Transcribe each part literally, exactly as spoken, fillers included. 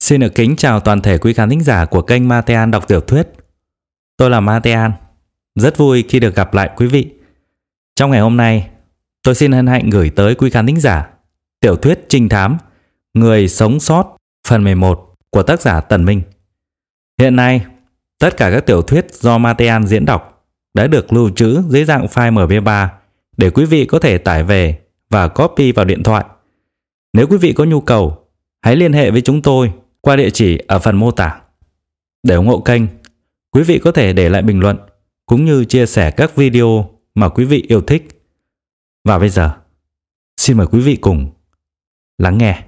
Xin được kính chào toàn thể quý khán thính giả của kênh Matean đọc tiểu thuyết. Tôi là Matean, rất vui khi được gặp lại quý vị. Trong ngày hôm nay, tôi xin hân hạnh gửi tới quý khán thính giả tiểu thuyết trinh thám Người sống sót phần mười một của tác giả Tần Minh. Hiện nay, tất cả các tiểu thuyết do Matean diễn đọc đã được lưu trữ dưới dạng file em pê ba để quý vị có thể tải về và copy vào điện thoại. Nếu quý vị có nhu cầu, hãy liên hệ với chúng tôi qua địa chỉ ở phần mô tả. Để ủng hộ kênh, quý vị có thể để lại bình luận cũng như chia sẻ các video mà quý vị yêu thích. Và bây giờ, xin mời quý vị cùng lắng nghe.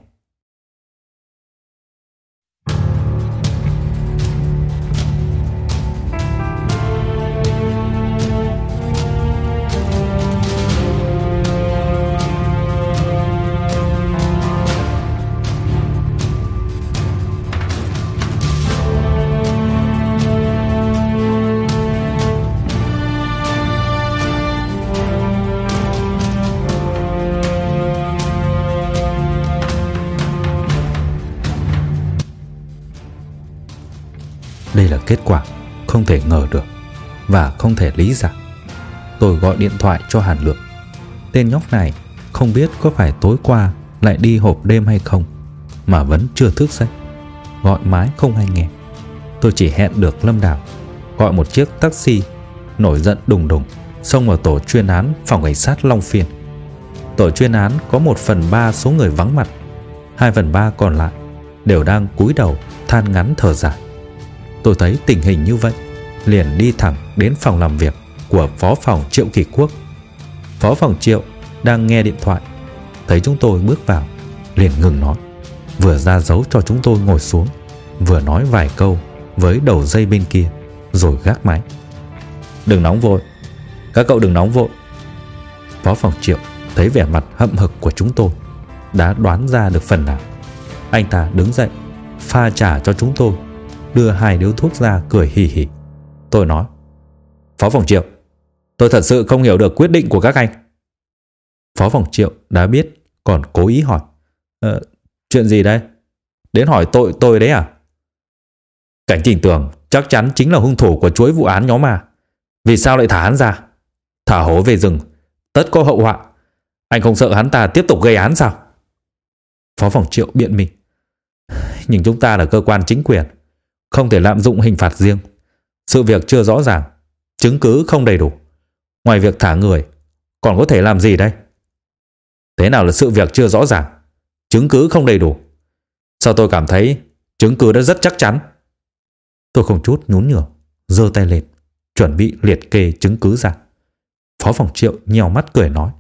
Đây là kết quả không thể ngờ được và không thể lý giải. Tôi gọi điện thoại cho Hàn Lượng. Tên nhóc này không biết có phải tối qua lại đi hộp đêm hay không mà vẫn chưa thức dậy. Gọi mãi không hay nghe. Tôi chỉ hẹn được Lâm Đào gọi một chiếc taxi, nổi giận đùng đùng xông vào tổ chuyên án phòng cảnh sát Long Phiên. Tổ chuyên án có một phần ba số người vắng mặt, hai phần ba còn lại đều đang cúi đầu than ngắn thở dài. Tôi thấy tình hình như vậy, liền đi thẳng đến phòng làm việc của phó phòng Triệu Kỳ Quốc. Phó phòng Triệu đang nghe điện thoại, thấy chúng tôi bước vào, liền ngừng nói, vừa ra dấu cho chúng tôi ngồi xuống, vừa nói vài câu với đầu dây bên kia, rồi gác máy. Đừng nóng vội, các cậu đừng nóng vội. Phó phòng Triệu thấy vẻ mặt hậm hực của chúng tôi, đã đoán ra được phần nào. Anh ta đứng dậy, pha trà cho chúng tôi, đưa hai điếu thuốc ra, cười hì hì. Tôi nói, Phó phòng Triệu, tôi thật sự không hiểu được quyết định của các anh. Phó phòng Triệu đã biết, còn cố ý hỏi, ờ, chuyện gì đây? Đến hỏi tội tôi đấy à? Cảnh Trình Tường chắc chắn chính là hung thủ của chuỗi vụ án nhóm mà. Vì sao lại thả hắn ra? Thả hổ về rừng, tất có hậu họa. Anh không sợ hắn ta tiếp tục gây án sao? Phó phòng Triệu biện minh, nhưng chúng ta là cơ quan chính quyền, không thể lạm dụng hình phạt riêng. Sự việc chưa rõ ràng, chứng cứ không đầy đủ. Ngoài việc thả người, còn có thể làm gì đây? Thế nào là sự việc chưa rõ ràng, chứng cứ không đầy đủ? Sao tôi cảm thấy chứng cứ đã rất chắc chắn? Tôi không chút nhún nhường, giơ tay lên, chuẩn bị liệt kê chứng cứ ra. Phó phòng Triệu nhèo mắt cười nói,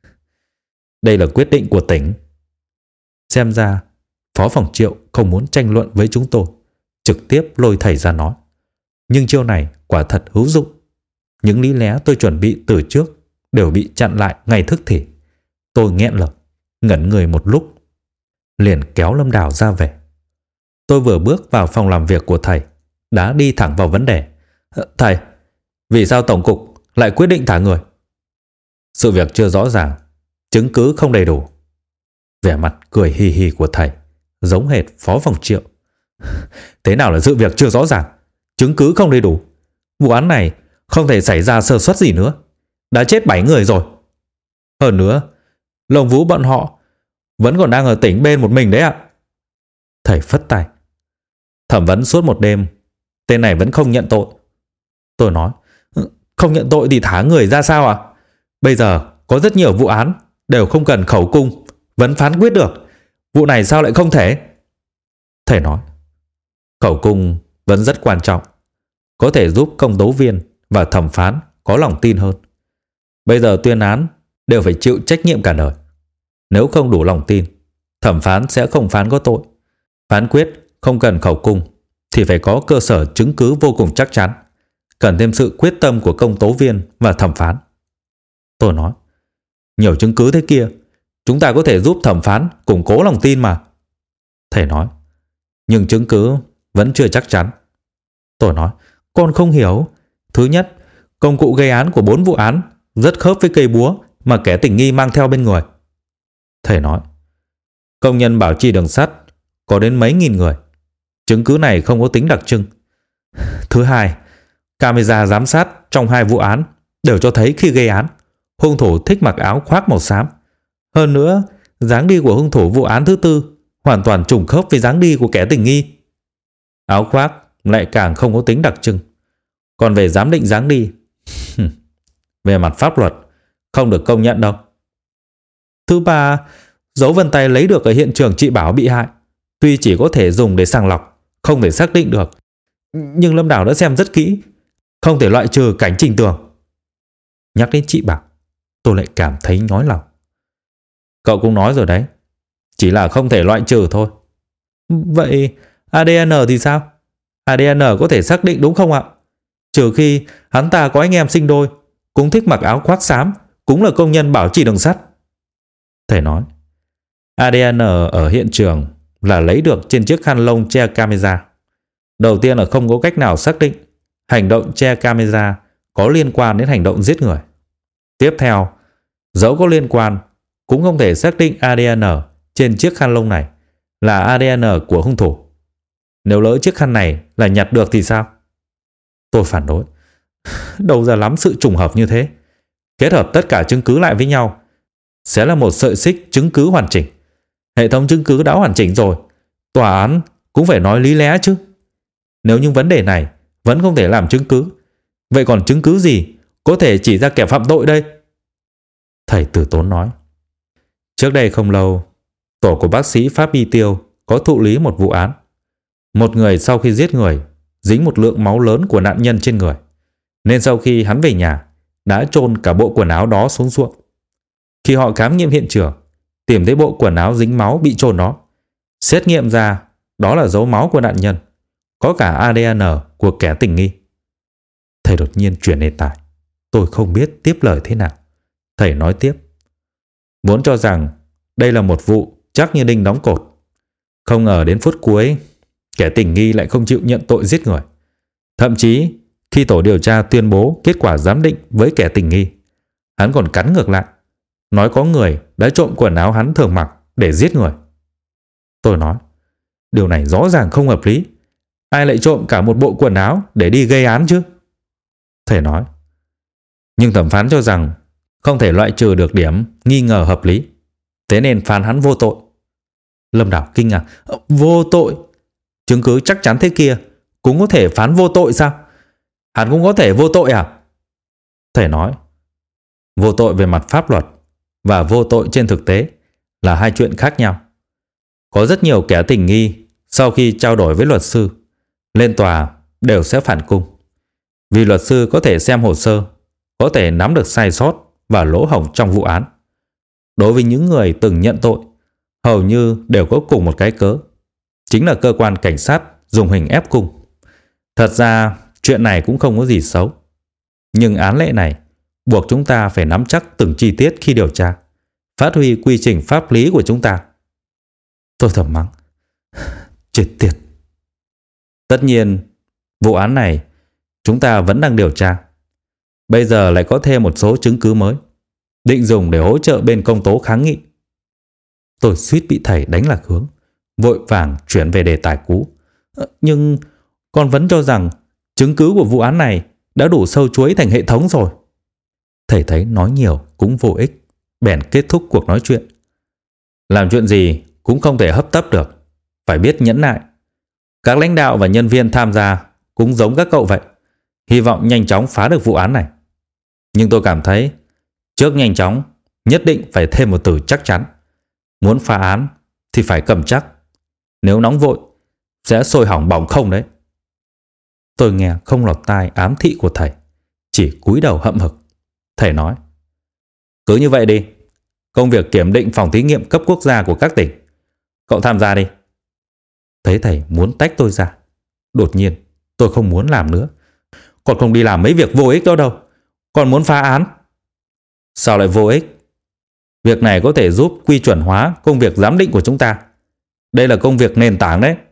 đây là quyết định của tỉnh. Xem ra Phó phòng Triệu không muốn tranh luận với chúng tôi, trực tiếp lôi thầy ra nói. Nhưng chiêu này quả thật hữu dụng. Những lý lẽ tôi chuẩn bị từ trước đều bị chặn lại ngay tức thì. Tôi nghẹn lời, ngẩn người một lúc, liền kéo Lâm Đào ra về. Tôi vừa bước vào phòng làm việc của thầy, đã đi thẳng vào vấn đề. Thầy, vì sao tổng cục lại quyết định thả người? Sự việc chưa rõ ràng, chứng cứ không đầy đủ. Vẻ mặt cười hì hì của thầy giống hệt Phó phòng Triệu. Thế nào là sự việc chưa rõ ràng, chứng cứ không đầy đủ? Vụ án này không thể xảy ra sơ suất gì nữa. Đã chết bảy người rồi. Hơn nữa, Lồng Vũ bọn họ vẫn còn đang ở tỉnh bên một mình đấy ạ. Thầy phất tay. Thẩm vấn suốt một đêm, tên này vẫn không nhận tội. Tôi nói, không nhận tội thì thả người ra sao ạ? Bây giờ có rất nhiều vụ án đều không cần khẩu cung vẫn phán quyết được. Vụ này sao lại không thể? Thầy nói, khẩu cung vẫn rất quan trọng, có thể giúp công tố viên và thẩm phán có lòng tin hơn. Bây giờ tuyên án đều phải chịu trách nhiệm cả đời. Nếu không đủ lòng tin, thẩm phán sẽ không phán có tội. Phán quyết không cần khẩu cung thì phải có cơ sở chứng cứ vô cùng chắc chắn, cần thêm sự quyết tâm của công tố viên và thẩm phán. Tôi nói, nhiều chứng cứ thế kia, chúng ta có thể giúp thẩm phán củng cố lòng tin mà. Thầy nói, nhưng chứng cứ vẫn chưa chắc chắn. Tôi nói, con không hiểu. Thứ nhất, công cụ gây án của bốn vụ án rất khớp với cây búa mà kẻ tình nghi mang theo bên người. Thầy nói, công nhân bảo trì đường sắt có đến mấy nghìn người, chứng cứ này không có tính đặc trưng. Thứ hai, camera giám sát trong hai vụ án đều cho thấy khi gây án, hung thủ thích mặc áo khoác màu xám. Hơn nữa, dáng đi của hung thủ vụ án thứ tư hoàn toàn trùng khớp với dáng đi của kẻ tình nghi. Áo khoác lại càng không có tính đặc trưng. Còn về giám định dáng đi, về mặt pháp luật, không được công nhận đâu. Thứ ba, dấu vân tay lấy được ở hiện trường chị Bảo bị hại, tuy chỉ có thể dùng để sàng lọc, không thể xác định được. Nhưng Lâm Đào đã xem rất kỹ, không thể loại trừ cảnh Trình Tường. Nhắc đến chị Bảo, tôi lại cảm thấy nhói lòng. Cậu cũng nói rồi đấy, chỉ là không thể loại trừ thôi. Vậy a đê en thì sao? a đê en có thể xác định đúng không ạ? Trừ khi hắn ta có anh em sinh đôi, cũng thích mặc áo khoác xám, cũng là công nhân bảo trì đường sắt. Thầy nói, a đê en ở hiện trường là lấy được trên chiếc khăn lông che camera. Đầu tiên là không có cách nào xác định hành động che camera có liên quan đến hành động giết người. Tiếp theo, dẫu có liên quan, cũng không thể xác định a đê en trên chiếc khăn lông này là a đê en của hung thủ. Nếu lỡ chiếc khăn này là nhặt được thì sao? Tôi phản đối. Đâu ra lắm sự trùng hợp như thế. Kết hợp tất cả chứng cứ lại với nhau sẽ là một sợi xích chứng cứ hoàn chỉnh. Hệ thống chứng cứ đã hoàn chỉnh rồi, tòa án cũng phải nói lý lẽ chứ. Nếu những vấn đề này vẫn không thể làm chứng cứ, vậy còn chứng cứ gì có thể chỉ ra kẻ phạm tội đây? Thầy Từ Tốn nói. Trước đây không lâu, tổ của bác sĩ Pháp Y Tiêu có thụ lý một vụ án. Một người sau khi giết người dính một lượng máu lớn của nạn nhân trên người, nên sau khi hắn về nhà đã chôn cả bộ quần áo đó xuống ruộng. Khi họ khám nghiệm hiện trường, tìm thấy bộ quần áo dính máu bị chôn đó, xét nghiệm ra đó là dấu máu của nạn nhân, có cả a đê en của kẻ tình nghi. Thầy đột nhiên chuyển đề tài. Tôi không biết tiếp lời thế nào. Thầy nói tiếp. Vốn cho rằng đây là một vụ chắc như đinh đóng cột. Không ngờ đến phút cuối, kẻ tình nghi lại không chịu nhận tội giết người. Thậm chí, khi tổ điều tra tuyên bố kết quả giám định với kẻ tình nghi, hắn còn cắn ngược lại, nói có người đã trộm quần áo hắn thường mặc để giết người. Tôi nói, điều này rõ ràng không hợp lý. Ai lại trộm cả một bộ quần áo để đi gây án chứ? Thầy nói, nhưng thẩm phán cho rằng không thể loại trừ được điểm nghi ngờ hợp lý, thế nên phán hắn vô tội. Lâm Đào kinh ngạc. Vô tội? Chứng cứ chắc chắn thế kia cũng có thể phán vô tội sao? Hắn cũng có thể vô tội à? Thầy nói, vô tội về mặt pháp luật và vô tội trên thực tế là hai chuyện khác nhau. Có rất nhiều kẻ tình nghi sau khi trao đổi với luật sư, lên tòa đều sẽ phản cung. Vì luật sư có thể xem hồ sơ, có thể nắm được sai sót và lỗ hổng trong vụ án. Đối với những người từng nhận tội, hầu như đều có cùng một cái cớ, chính là cơ quan cảnh sát dùng hình ép cung. Thật ra chuyện này cũng không có gì xấu, nhưng án lệ này buộc chúng ta phải nắm chắc từng chi tiết khi điều tra, phát huy quy trình pháp lý của chúng ta. Tôi thầm mắng, chết tiệt. Tất nhiên, vụ án này chúng ta vẫn đang điều tra. Bây giờ lại có thêm một số chứng cứ mới, định dùng để hỗ trợ bên công tố kháng nghị. Tôi suýt bị thầy đánh lạc hướng, vội vàng chuyển về đề tài cũ. Nhưng con vẫn cho rằng chứng cứ của vụ án này đã đủ sâu chuối thành hệ thống rồi. Thầy thấy nói nhiều cũng vô ích, bèn kết thúc cuộc nói chuyện. Làm chuyện gì cũng không thể hấp tấp được, phải biết nhẫn nại. Các lãnh đạo và nhân viên tham gia cũng giống các cậu vậy, hy vọng nhanh chóng phá được vụ án này. Nhưng tôi cảm thấy trước nhanh chóng nhất định phải thêm một từ chắc chắn. Muốn phá án thì phải cầm chắc. Nếu nóng vội sẽ sôi hỏng bỏng không đấy. Tôi nghe không lọt tai ám thị của thầy, chỉ cúi đầu hậm hực. Thầy nói, cứ như vậy đi. Công việc kiểm định phòng thí nghiệm cấp quốc gia của các tỉnh, cậu tham gia đi. Thấy thầy muốn tách tôi ra, đột nhiên tôi không muốn làm nữa. Còn không đi làm mấy việc vô ích đó đâu, còn muốn phá án. Sao lại vô ích? Việc này có thể giúp quy chuẩn hóa công việc giám định của chúng ta. Đây là công việc nền tảng đấy.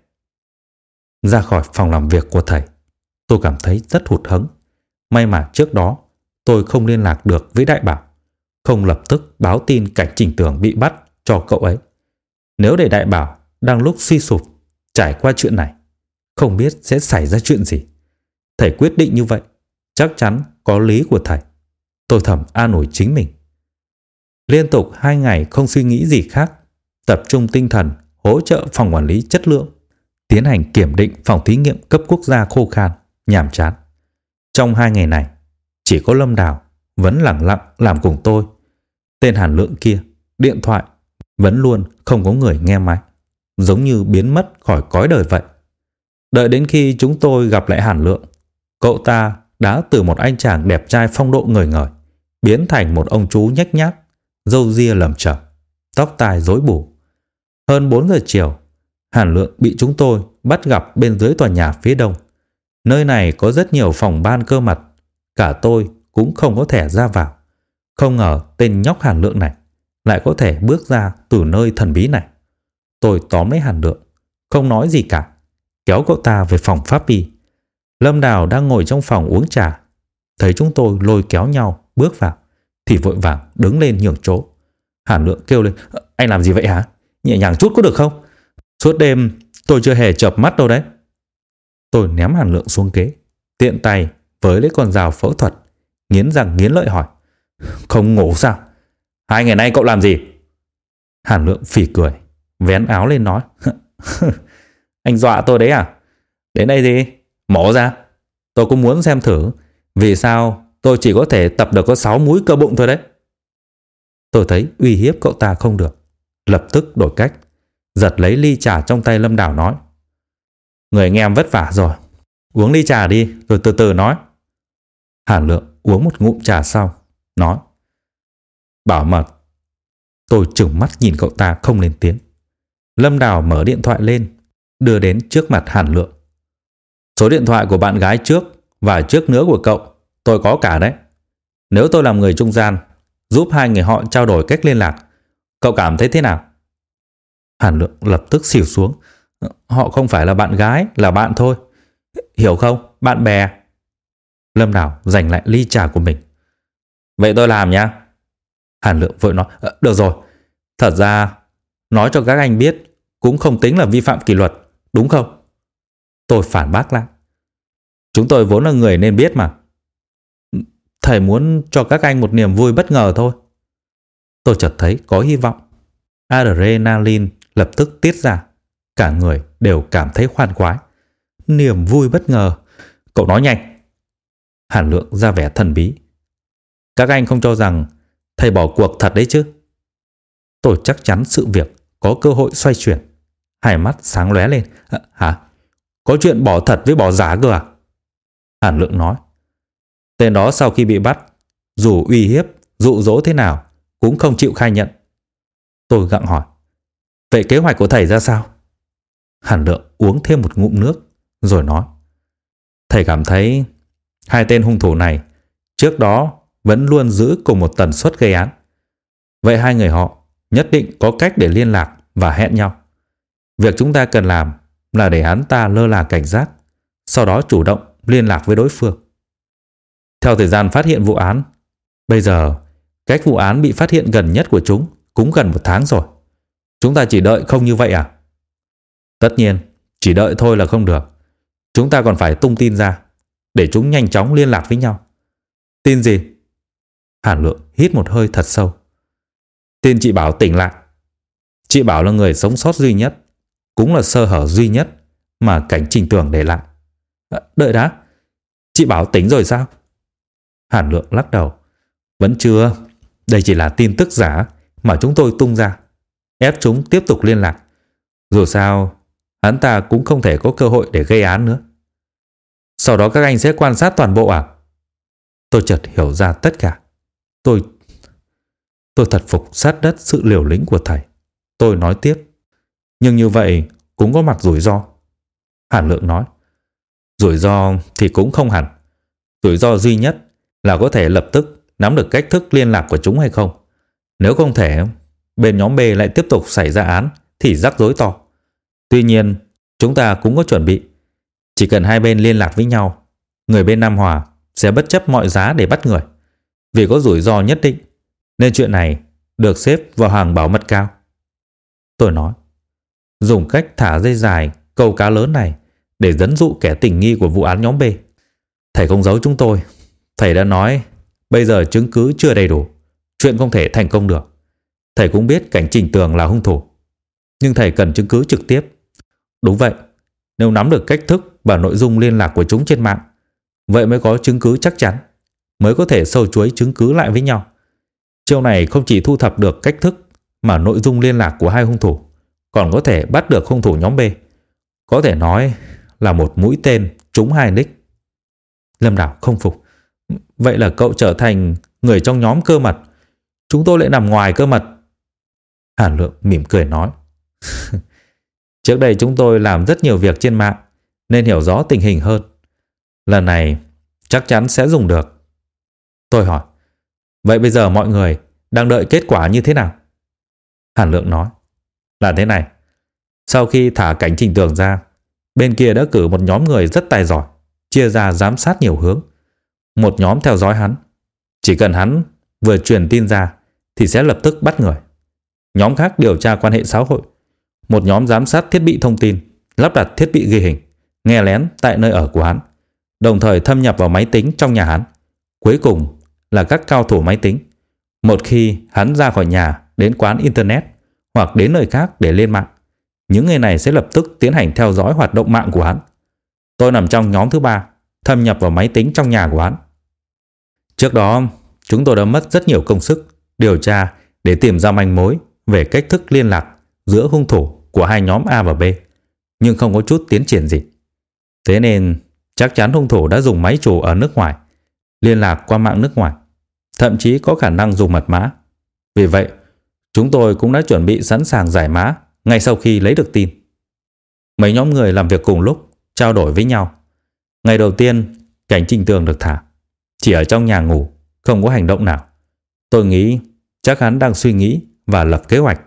Ra khỏi phòng làm việc của thầy, tôi cảm thấy rất hụt hẫng. May mà trước đó tôi không liên lạc được với Đại Bảo, không lập tức báo tin cảnh Trình Tường bị bắt cho cậu ấy. Nếu để Đại Bảo đang lúc suy sụp trải qua chuyện này, Không biết sẽ xảy ra chuyện gì. Thầy quyết định như vậy, chắc chắn có lý của thầy. Tôi thầm an ủi chính mình. Liên tục hai ngày không suy nghĩ gì khác, tập trung tinh thần hỗ trợ phòng quản lý chất lượng, tiến hành kiểm định phòng thí nghiệm cấp quốc gia khô khan, nhàm chán. Trong hai ngày này, chỉ có Lâm Đào vẫn lẳng lặng làm cùng tôi. Tên Hàn Lượng kia, điện thoại vẫn luôn không có người nghe máy, giống như biến mất khỏi cõi đời vậy. Đợi đến khi chúng tôi gặp lại Hàn Lượng, cậu ta đã từ một anh chàng đẹp trai phong độ ngời ngời biến thành một ông chú nhếch nhác, râu ria lởm chởm, tóc tai rối bù. Hơn bốn giờ chiều, Hàn Lượng bị chúng tôi bắt gặp bên dưới tòa nhà phía đông. Nơi này có rất nhiều phòng ban cơ mật, cả tôi cũng không có thẻ ra vào. Không ngờ tên nhóc Hàn Lượng này lại có thể bước ra từ nơi thần bí này. Tôi tóm lấy Hàn Lượng, không nói gì cả, kéo cậu ta về phòng pháp y. Lâm Đào đang ngồi trong phòng uống trà, thấy chúng tôi lôi kéo nhau bước vào thì vội vàng đứng lên nhường chỗ. Hàn Lượng kêu lên: "Anh làm gì vậy hả? Nhẹ nhàng chút có được không? Suốt đêm tôi chưa hề chợp mắt đâu đấy." Tôi ném Hàn Lượng xuống ghế, tiện tay với lấy con dao phẫu thuật, nghiến răng nghiến lợi hỏi: "Không ngủ sao? Hai ngày nay cậu làm gì?" Hàn Lượng phì cười, vén áo lên nói: "Anh dọa tôi đấy à? Đến đây đi, mổ ra. Tôi cũng muốn xem thử vì sao tôi chỉ có thể tập được có sáu múi cơ bụng thôi đấy." Tôi thấy uy hiếp cậu ta không được, lập tức đổi cách, giật lấy ly trà trong tay Lâm Đào nói: "Người anh em vất vả rồi, uống ly trà đi rồi từ từ nói." Hàn Lượng uống một ngụm trà sau, nói: "Bảo mật." Tôi trừng mắt nhìn cậu ta không lên tiếng. Lâm Đào mở điện thoại lên, đưa đến trước mặt Hàn Lượng. "Số điện thoại của bạn gái trước và trước nữa của cậu tôi có cả đấy. Nếu tôi làm người trung gian, giúp hai người họ trao đổi cách liên lạc, cậu cảm thấy thế nào?" Hàn Lượng lập tức xỉu xuống. "Họ không phải là bạn gái, là bạn thôi. Hiểu không? Bạn bè." Lâm Đào giành lại ly trà của mình. "Vậy tôi làm nhá." Hàn Lượng vội nói: "Được rồi. Thật ra nói cho các anh biết cũng không tính là vi phạm kỷ luật, đúng không?" Tôi phản bác lại: "Chúng tôi vốn là người nên biết mà. Thầy muốn cho các anh một niềm vui bất ngờ thôi." Tôi chợt thấy có hy vọng. Adrenaline lập tức tiết ra, cả người đều cảm thấy khoan khoái. Niềm vui bất ngờ? Cậu nói nhanh. Hàn Lượng ra vẻ thần bí: "Các anh không cho rằng thầy bỏ cuộc thật đấy chứ?" Tôi chắc chắn sự việc có cơ hội xoay chuyển, hai mắt sáng lóe lên. À, hả? Có chuyện bỏ thật với bỏ giả cơ à?" Hàn Lượng nói: "Tên đó sau khi bị bắt, dù uy hiếp, dụ dỗ thế nào cũng không chịu khai nhận." Tôi gặng hỏi: "Vậy kế hoạch của thầy ra sao?" Hàn Lượng uống thêm một ngụm nước rồi nói: "Thầy cảm thấy hai tên hung thủ này trước đó vẫn luôn giữ cùng một tần suất gây án. Vậy hai người họ nhất định có cách để liên lạc và hẹn nhau. Việc chúng ta cần làm là để hắn ta lơ là cảnh giác, sau đó chủ động liên lạc với đối phương. Theo thời gian phát hiện vụ án, bây giờ cách vụ án bị phát hiện gần nhất của chúng cũng gần một tháng rồi. Chúng ta chỉ đợi không như vậy à?" "Tất nhiên, chỉ đợi thôi là không được. Chúng ta còn phải tung tin ra, để chúng nhanh chóng liên lạc với nhau." "Tin gì?" Hàn Lượng hít một hơi thật sâu. "Tin chị Bảo tỉnh lại. Chị Bảo là người sống sót duy nhất, cũng là sơ hở duy nhất mà cảnh Trình Tường để lại." À, đợi đã, chị Bảo tỉnh rồi sao?" Hàn Lượng lắc đầu: "Vẫn chưa. Đây chỉ là tin tức giả mà chúng tôi tung ra, ép chúng tiếp tục liên lạc. Dù sao, hắn ta cũng không thể có cơ hội để gây án nữa." "Sau đó các anh sẽ quan sát toàn bộ à?" Tôi chợt hiểu ra tất cả. Tôi Tôi thật phục sát đất sự liều lĩnh của thầy. Tôi nói tiếp: "Nhưng như vậy cũng có mặt rủi ro." Hàn Lượng nói: "Rủi ro thì cũng không hẳn. Rủi ro duy nhất là có thể lập tức nắm được cách thức liên lạc của chúng hay không. Nếu không thể, bên nhóm B lại tiếp tục xảy ra án thì rắc rối to. Tuy nhiên, chúng ta cũng có chuẩn bị. Chỉ cần hai bên liên lạc với nhau, người bên Nam Hòa sẽ bất chấp mọi giá để bắt người. Vì có rủi ro nhất định, nên chuyện này được xếp vào hàng bảo mật cao." Tôi nói: "Dùng cách thả dây dài câu cá lớn này để dẫn dụ kẻ tình nghi của vụ án nhóm B. Thầy không giấu chúng tôi. Thầy đã nói bây giờ chứng cứ chưa đầy đủ, chuyện không thể thành công được. Thầy cũng biết Cảnh Trình Tường là hung thủ, nhưng thầy cần chứng cứ trực tiếp. Đúng vậy, nếu nắm được cách thức và nội dung liên lạc của chúng trên mạng, vậy mới có chứng cứ chắc chắn, mới có thể sâu chuối chứng cứ lại với nhau. Chiêu này không chỉ thu thập được cách thức mà nội dung liên lạc của hai hung thủ, còn có thể bắt được hung thủ nhóm B. Có thể nói là một mũi tên trúng hai đích. Lâm Đào không phục. Vậy là cậu trở thành người trong nhóm cơ mật, chúng tôi lại nằm ngoài cơ mật. Hàn Lượng mỉm cười nói. Trước đây chúng tôi làm rất nhiều việc trên mạng nên hiểu rõ tình hình hơn. Lần này chắc chắn sẽ dùng được. Tôi hỏi, vậy bây giờ mọi người đang đợi kết quả như thế nào? Hàn Lượng nói, là thế này. Sau khi thả Cảnh Trình Tường ra, bên kia đã cử một nhóm người rất tài giỏi, chia ra giám sát nhiều hướng. Một nhóm theo dõi hắn, chỉ cần hắn vừa truyền tin ra thì sẽ lập tức bắt người. Nhóm khác điều tra quan hệ xã hội. Một nhóm giám sát thiết bị thông tin, lắp đặt thiết bị ghi hình, nghe lén tại nơi ở của hắn, đồng thời thâm nhập vào máy tính trong nhà hắn. Cuối cùng là các cao thủ máy tính. Một khi hắn ra khỏi nhà đến quán internet hoặc đến nơi khác để lên mạng, những người này sẽ lập tức tiến hành theo dõi hoạt động mạng của hắn. Tôi nằm trong nhóm thứ ba, thâm nhập vào máy tính trong nhà của hắn. Trước đó, chúng tôi đã mất rất nhiều công sức điều tra để tìm ra manh mối về cách thức liên lạc giữa hung thủ của hai nhóm A và B, nhưng không có chút tiến triển gì. Thế nên chắc chắn hung thủ đã dùng máy chủ ở nước ngoài, liên lạc qua mạng nước ngoài, thậm chí có khả năng dùng mật mã. Vì vậy, chúng tôi cũng đã chuẩn bị sẵn sàng giải mã ngay sau khi lấy được tin. Mấy nhóm người làm việc cùng lúc, trao đổi với nhau. Ngày đầu tiên, Cảnh Trình Tường được thả, chỉ ở trong nhà ngủ, không có hành động nào. Tôi nghĩ chắc hắn đang suy nghĩ và lập kế hoạch.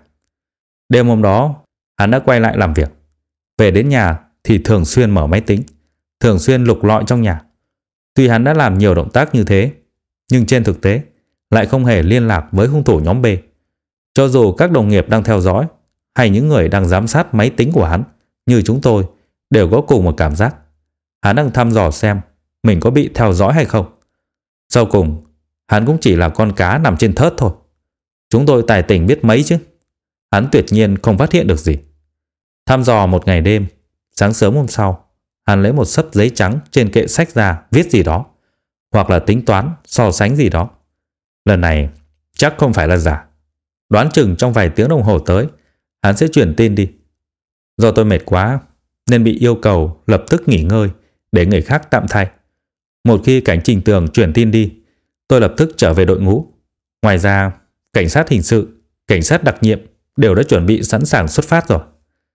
Đêm hôm đó, hắn đã quay lại làm việc. Về đến nhà thì thường xuyên mở máy tính, thường xuyên lục lọi trong nhà. Tuy hắn đã làm nhiều động tác như thế, nhưng trên thực tế lại không hề liên lạc với hung thủ nhóm B. Cho dù các đồng nghiệp đang theo dõi hay những người đang giám sát máy tính của hắn như chúng tôi đều có cùng một cảm giác. Hắn đang thăm dò xem mình có bị theo dõi hay không. Sau cùng, hắn cũng chỉ là con cá nằm trên thớt thôi. Chúng tôi tài tình biết mấy chứ. Hắn tuyệt nhiên không phát hiện được gì. Thăm dò một ngày đêm, sáng sớm hôm sau, hắn lấy một xấp giấy trắng trên kệ sách ra viết gì đó, hoặc là tính toán, so sánh gì đó. Lần này chắc không phải là giả. Đoán chừng trong vài tiếng đồng hồ tới, hắn sẽ chuyển tin đi. Do tôi mệt quá nên bị yêu cầu lập tức nghỉ ngơi để người khác tạm thay. Một khi Cảnh Trình Tường chuyển tin đi, tôi lập tức trở về đội ngũ. Ngoài ra, cảnh sát hình sự, cảnh sát đặc nhiệm đều đã chuẩn bị sẵn sàng xuất phát rồi.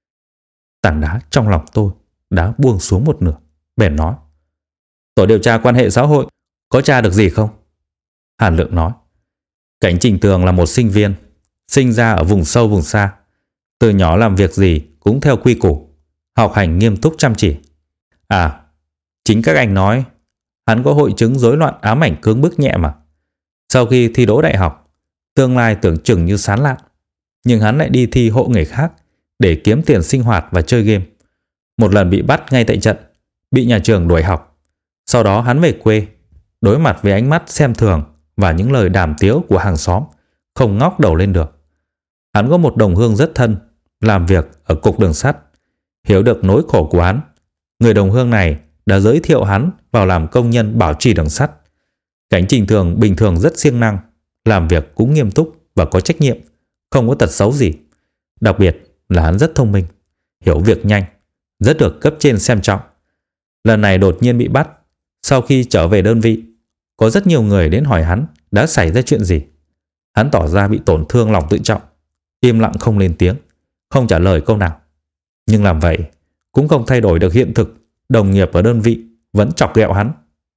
Tảng đá trong lòng tôi đã buông xuống một nửa. Bèn nói, tổ điều tra quan hệ xã hội có tra được gì không? Hàn Lượng nói, Cảnh Trình Tường là một sinh viên, sinh ra ở vùng sâu vùng xa. Từ nhỏ làm việc gì cũng theo quy củ, học hành nghiêm túc chăm chỉ. À, chính các anh nói hắn có hội chứng rối loạn ám ảnh cưỡng bức nhẹ mà. Sau khi thi đỗ đại học, tương lai tưởng chừng như sáng lạn, nhưng hắn lại đi thi hộ người khác để kiếm tiền sinh hoạt và chơi game. Một lần bị bắt ngay tại trận, bị nhà trường đuổi học. Sau đó hắn về quê, đối mặt với ánh mắt xem thường và những lời đàm tiếu của hàng xóm, không ngóc đầu lên được. Hắn có một đồng hương rất thân, làm việc ở cục đường sắt, hiểu được nỗi khổ của hắn. Người đồng hương này đã giới thiệu hắn vào làm công nhân bảo trì đường sắt. Cảnh Trình Tường bình thường rất siêng năng, làm việc cũng nghiêm túc và có trách nhiệm, không có tật xấu gì. Đặc biệt là hắn rất thông minh, hiểu việc nhanh, rất được cấp trên xem trọng. Lần này đột nhiên bị bắt. Sau khi trở về đơn vị, có rất nhiều người đến hỏi hắn đã xảy ra chuyện gì. Hắn tỏ ra bị tổn thương lòng tự trọng, im lặng không lên tiếng, không trả lời câu nào. Nhưng làm vậy cũng không thay đổi được hiện thực, đồng nghiệp ở đơn vị vẫn chọc ghẹo hắn.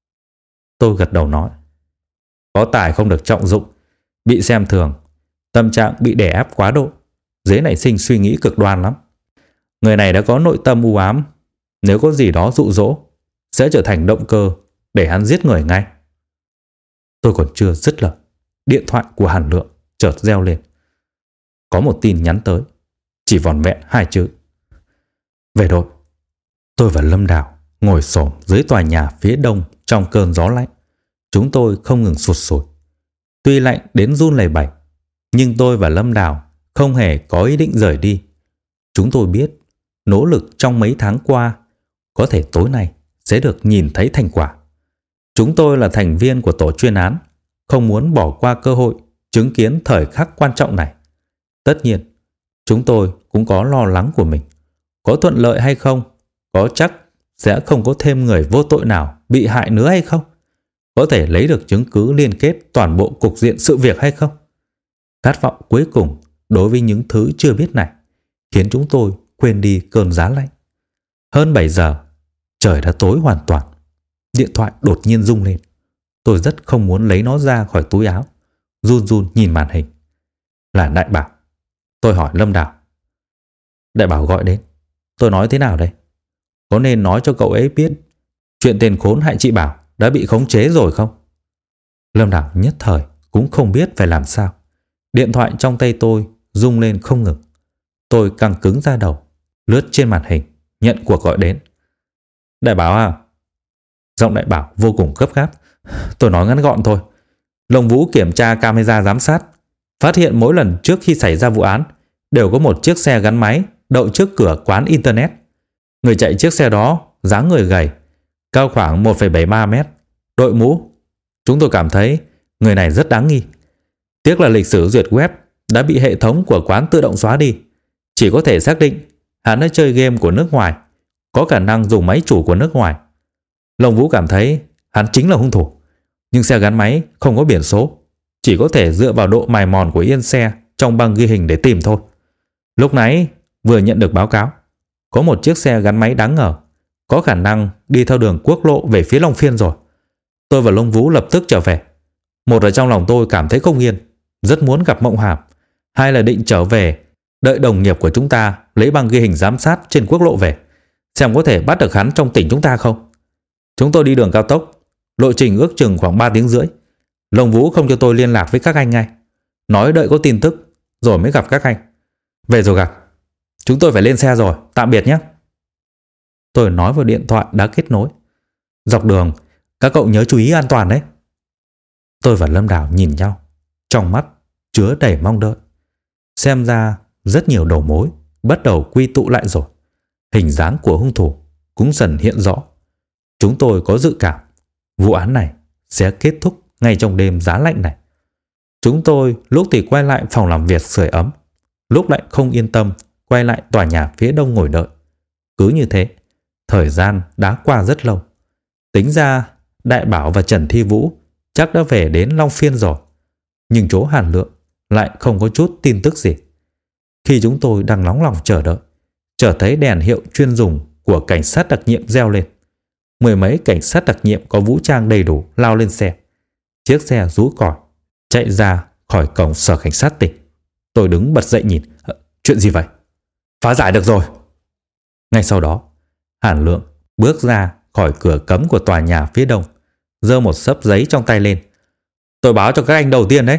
Tôi gật đầu nói, có tài không được trọng dụng, bị xem thường, tâm trạng bị đè ép quá độ, dễ nảy sinh suy nghĩ cực đoan lắm. Người này đã có nội tâm u ám, nếu có gì đó dụ dỗ sẽ trở thành động cơ để hắn giết người ngay. Tôi còn chưa dứt lời, điện thoại của Hàn Lượng chợt reo lên. Có một tin nhắn tới, chỉ vỏn vẹn hai chữ: về đội. Tôi và Lâm Đào ngồi xổm dưới tòa nhà phía đông trong cơn gió lạnh. Chúng tôi không ngừng sụt sùi. Tuy lạnh đến run lẩy bẩy, nhưng tôi và Lâm Đào không hề có ý định rời đi. Chúng tôi biết nỗ lực trong mấy tháng qua có thể tối nay sẽ được nhìn thấy thành quả. Chúng tôi là thành viên của tổ chuyên án, không muốn bỏ qua cơ hội chứng kiến thời khắc quan trọng này. Tất nhiên, chúng tôi cũng có lo lắng của mình. Có thuận lợi hay không? Có chắc sẽ không có thêm người vô tội nào bị hại nữa hay không? Có thể lấy được chứng cứ liên kết toàn bộ cục diện sự việc hay không? Khát vọng cuối cùng đối với những thứ chưa biết này khiến chúng tôi quên đi cơn giá lạnh. Hơn bảy giờ, trời đã tối hoàn toàn. Điện thoại đột nhiên rung lên. Tôi rất không muốn lấy nó ra khỏi túi áo, run run nhìn màn hình. Là Đại Bảo. Tôi hỏi Lâm Đào. Đại Bảo gọi đến. Tôi nói thế nào đây? Có nên nói cho cậu ấy biết chuyện tên khốn hại chị Bảo đã bị khống chế rồi không? Lâm Đào nhất thời cũng không biết phải làm sao. Điện thoại trong tay tôi rung lên không ngừng. Tôi căng cứng ra đầu, lướt trên màn hình, nhận cuộc gọi đến. Đại Bảo à? Giọng Đại Bảo vô cùng gấp gáp. Tôi nói ngắn gọn thôi. Long Vũ kiểm tra camera giám sát, phát hiện mỗi lần trước khi xảy ra vụ án đều có một chiếc xe gắn máy đậu trước cửa quán internet. Người chạy chiếc xe đó dáng người gầy, cao khoảng một phẩy bảy ba mét, đội mũ. Chúng tôi cảm thấy người này rất đáng nghi. Tiếc là lịch sử duyệt web đã bị hệ thống của quán tự động xóa đi. Chỉ có thể xác định hắn đã chơi game của nước ngoài, có khả năng dùng máy chủ của nước ngoài. Long Vũ cảm thấy hắn chính là hung thủ. Nhưng xe gắn máy không có biển số, chỉ có thể dựa vào độ mài mòn của yên xe trong băng ghi hình để tìm thôi. Lúc nãy vừa nhận được báo cáo, có một chiếc xe gắn máy đáng ngờ, có khả năng đi theo đường quốc lộ về phía Long Phiên rồi. Tôi và Long Vũ lập tức trở về. Một là trong lòng tôi cảm thấy không yên, rất muốn gặp Mộng Hàm. Hai là định trở về, đợi đồng nghiệp của chúng ta lấy băng ghi hình giám sát trên quốc lộ về, xem có thể bắt được hắn trong tỉnh chúng ta không. Chúng tôi đi đường cao tốc, lộ trình ước chừng khoảng ba tiếng rưỡi. Long Vũ không cho tôi liên lạc với các anh ngay, nói đợi có tin tức rồi mới gặp các anh. Về rồi gặp. Chúng tôi phải lên xe rồi, tạm biệt nhé. Tôi nói vào điện thoại đã kết nối. Dọc đường, các cậu nhớ chú ý an toàn đấy. Tôi và Lâm Đào nhìn nhau, trong mắt chứa đầy mong đợi. Xem ra rất nhiều đầu mối bắt đầu quy tụ lại rồi. Hình dáng của hung thủ cũng dần hiện rõ. Chúng tôi có dự cảm vụ án này sẽ kết thúc ngay trong đêm giá lạnh này. Chúng tôi lúc thì quay lại phòng làm việc sưởi ấm, lúc lại không yên tâm quay lại tòa nhà phía đông ngồi đợi. Cứ như thế, thời gian đã qua rất lâu. Tính ra Đại Bảo và Trần Thi Vũ chắc đã về đến Long Phiên rồi, nhưng chỗ Hàn Lượng lại không có chút tin tức gì. Khi chúng tôi đang nóng lòng chờ đợi, chợt thấy đèn hiệu chuyên dùng của cảnh sát đặc nhiệm reo lên. Mười mấy cảnh sát đặc nhiệm có vũ trang đầy đủ lao lên xe. Chiếc xe rú còi chạy ra khỏi cổng sở cảnh sát tỉnh. Tôi đứng bật dậy nhìn. Chuyện gì vậy? Phá giải được rồi. Ngay sau đó, Hàn Lượng bước ra khỏi cửa cấm của tòa nhà phía đông, giơ một xấp giấy trong tay lên. Tôi báo cho các anh đầu tiên đấy.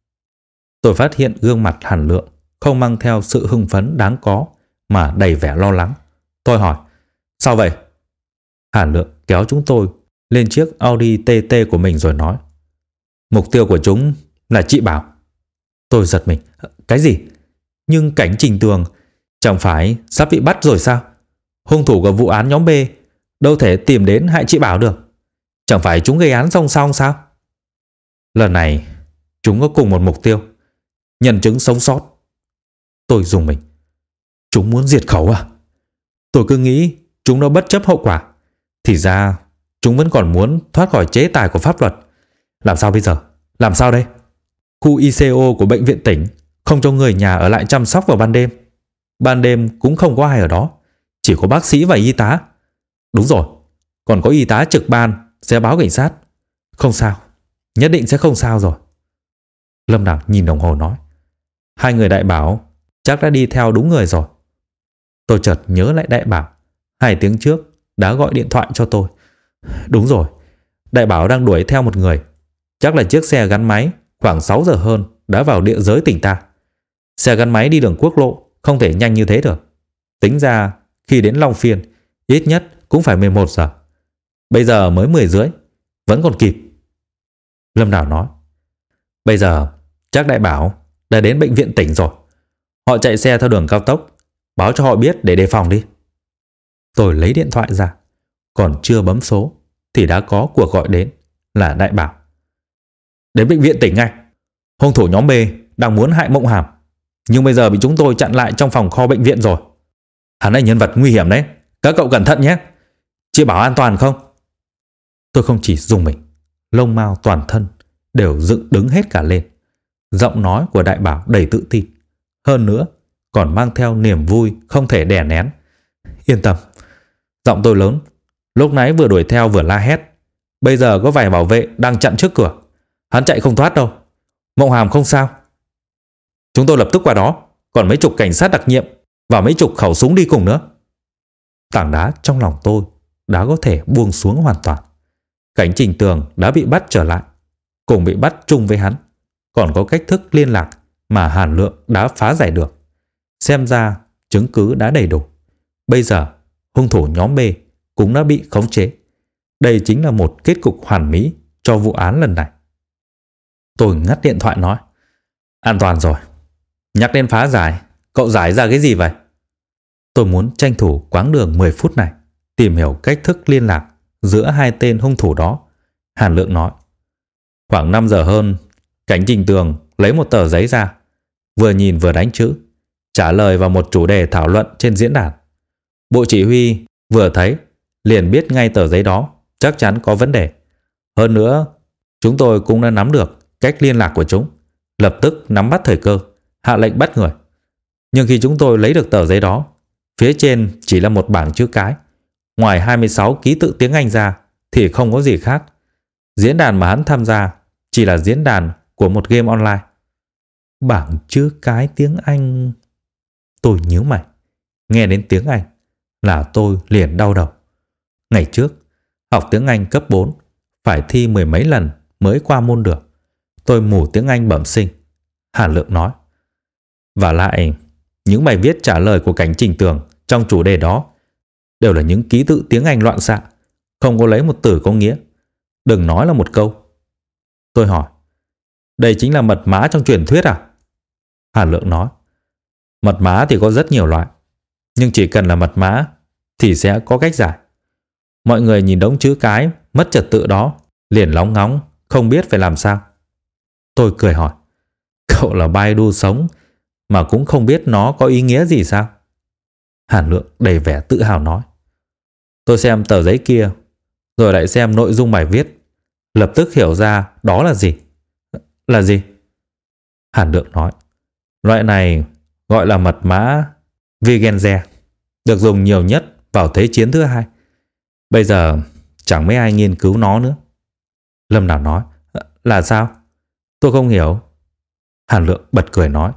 Tôi phát hiện gương mặt Hàn Lượng không mang theo sự hưng phấn đáng có, mà đầy vẻ lo lắng. Tôi hỏi, sao vậy? Hàn Lượng kéo chúng tôi lên chiếc Audi tê tê của mình rồi nói, mục tiêu của chúng là chị Bảo. Tôi giật mình. Cái gì? Nhưng cảnh Trình Tường chẳng phải sắp bị bắt rồi sao? Hung thủ của vụ án nhóm B đâu thể tìm đến hại chị Bảo được. Chẳng phải chúng gây án song song sao? Lần này chúng có cùng một mục tiêu, nhân chứng sống sót. Tôi rùng mình. Chúng muốn diệt khẩu à? Tôi cứ nghĩ chúng đã bất chấp hậu quả, thì ra chúng vẫn còn muốn thoát khỏi chế tài của pháp luật. Làm sao bây giờ? Làm sao đây? Khu i xê u của bệnh viện tỉnh không cho người nhà ở lại chăm sóc vào ban đêm. Ban đêm cũng không có ai ở đó, chỉ có bác sĩ và y tá. Đúng rồi, còn có y tá trực ban sẽ báo cảnh sát. Không sao, nhất định sẽ không sao rồi. Lâm Đào nhìn đồng hồ nói, hai người Đại Bảo chắc đã đi theo đúng người rồi. Tôi chợt nhớ lại Đại Bảo hai tiếng trước đã gọi điện thoại cho tôi. Đúng rồi, Đại Bảo đang đuổi theo một người. Chắc là chiếc xe gắn máy khoảng sáu giờ hơn đã vào địa giới tỉnh ta. Xe gắn máy đi đường quốc lộ không thể nhanh như thế được. Tính ra khi đến Long Phiên Ít nhất cũng phải mười một giờ. Bây giờ mới mười rưỡi, vẫn còn kịp. Lâm Đào nói. Bây giờ chắc Đại Bảo đã đến bệnh viện tỉnh rồi. Họ chạy xe theo đường cao tốc. Báo cho họ biết để đề phòng đi. Tôi lấy điện thoại ra. Còn chưa bấm số thì đã có cuộc gọi đến là Đại Bảo. Đến bệnh viện tỉnh ngay. Hung thủ nhóm B đang muốn hại Mộng Hàm, nhưng bây giờ bị chúng tôi chặn lại trong phòng kho bệnh viện rồi. Hắn là nhân vật nguy hiểm đấy. Các cậu cẩn thận nhé. Chị bảo an toàn không? Tôi không chỉ dùng mình, lông mao toàn thân đều dựng đứng hết cả lên. Giọng nói của Đại Bảo đầy tự tin, hơn nữa còn mang theo niềm vui không thể đè nén. Yên tâm. Giọng tôi lớn. Lúc nãy vừa đuổi theo vừa la hét. Bây giờ có vài bảo vệ đang chặn trước cửa. Hắn chạy không thoát đâu. Mộng Hàm không sao. Chúng tôi lập tức qua đó. Còn mấy chục cảnh sát đặc nhiệm và mấy chục khẩu súng đi cùng nữa. Tảng đá trong lòng tôi đã có thể buông xuống hoàn toàn. Cảnh Trình Tường đã bị bắt trở lại, cùng bị bắt chung với hắn. Còn có cách thức liên lạc mà Hàn Lượng đã phá giải được. Xem ra chứng cứ đã đầy đủ. Bây giờ hung thủ nhóm B cũng đã bị khống chế. Đây chính là một kết cục hoàn mỹ cho vụ án lần này. Tôi ngắt điện thoại nói. An toàn rồi. Nhắc đến phá giải, cậu giải ra cái gì vậy? Tôi muốn tranh thủ quãng đường mười phút này, tìm hiểu cách thức liên lạc giữa hai tên hung thủ đó. Hàn Lượng nói. Khoảng năm giờ hơn, Cảnh Trình Tường lấy một tờ giấy ra, vừa nhìn vừa đánh chữ, trả lời vào một chủ đề thảo luận trên diễn đàn. Bộ chỉ huy vừa thấy liền biết ngay tờ giấy đó chắc chắn có vấn đề. Hơn nữa, chúng tôi cũng đã nắm được cách liên lạc của chúng, lập tức nắm bắt thời cơ, hạ lệnh bắt người. Nhưng khi chúng tôi lấy được tờ giấy đó, phía trên chỉ là một bảng chữ cái. Ngoài hai mươi sáu ký tự tiếng Anh ra thì không có gì khác. Diễn đàn mà hắn tham gia chỉ là diễn đàn của một game online. Bảng chữ cái tiếng Anh. Tôi nhíu mày. Nghe đến tiếng Anh là tôi liền đau đầu. Ngày trước, học tiếng Anh cấp bốn, phải thi mười mấy lần mới qua môn được. Tôi mù tiếng Anh bẩm sinh. Hàn Lượng nói. Và lại, những bài viết trả lời của Cảnh Trình Tường trong chủ đề đó đều là những ký tự tiếng Anh loạn xạ, không có lấy một từ có nghĩa. Đừng nói là một câu. Tôi hỏi. Đây chính là mật mã trong truyền thuyết à? Hàn Lượng nói. Mật mã thì có rất nhiều loại, nhưng chỉ cần là mật mã thì sẽ có cách giải. Mọi người nhìn đống chữ cái mất trật tự đó liền lóng ngóng, không biết phải làm sao. Tôi cười hỏi. Cậu là Baidu sống mà cũng không biết nó có ý nghĩa gì sao? Hàn Lượng đầy vẻ tự hào nói. Tôi xem tờ giấy kia, rồi lại xem nội dung bài viết, lập tức hiểu ra đó là gì. Là gì? Hàn Lượng nói. Loại này gọi là mật mã Vigenze, được dùng nhiều nhất vào Thế chiến thứ hai. Bây giờ chẳng mấy ai nghiên cứu nó nữa. Lâm Đào nói. Là sao? Tôi không hiểu. Hàn Lượng bật cười nói.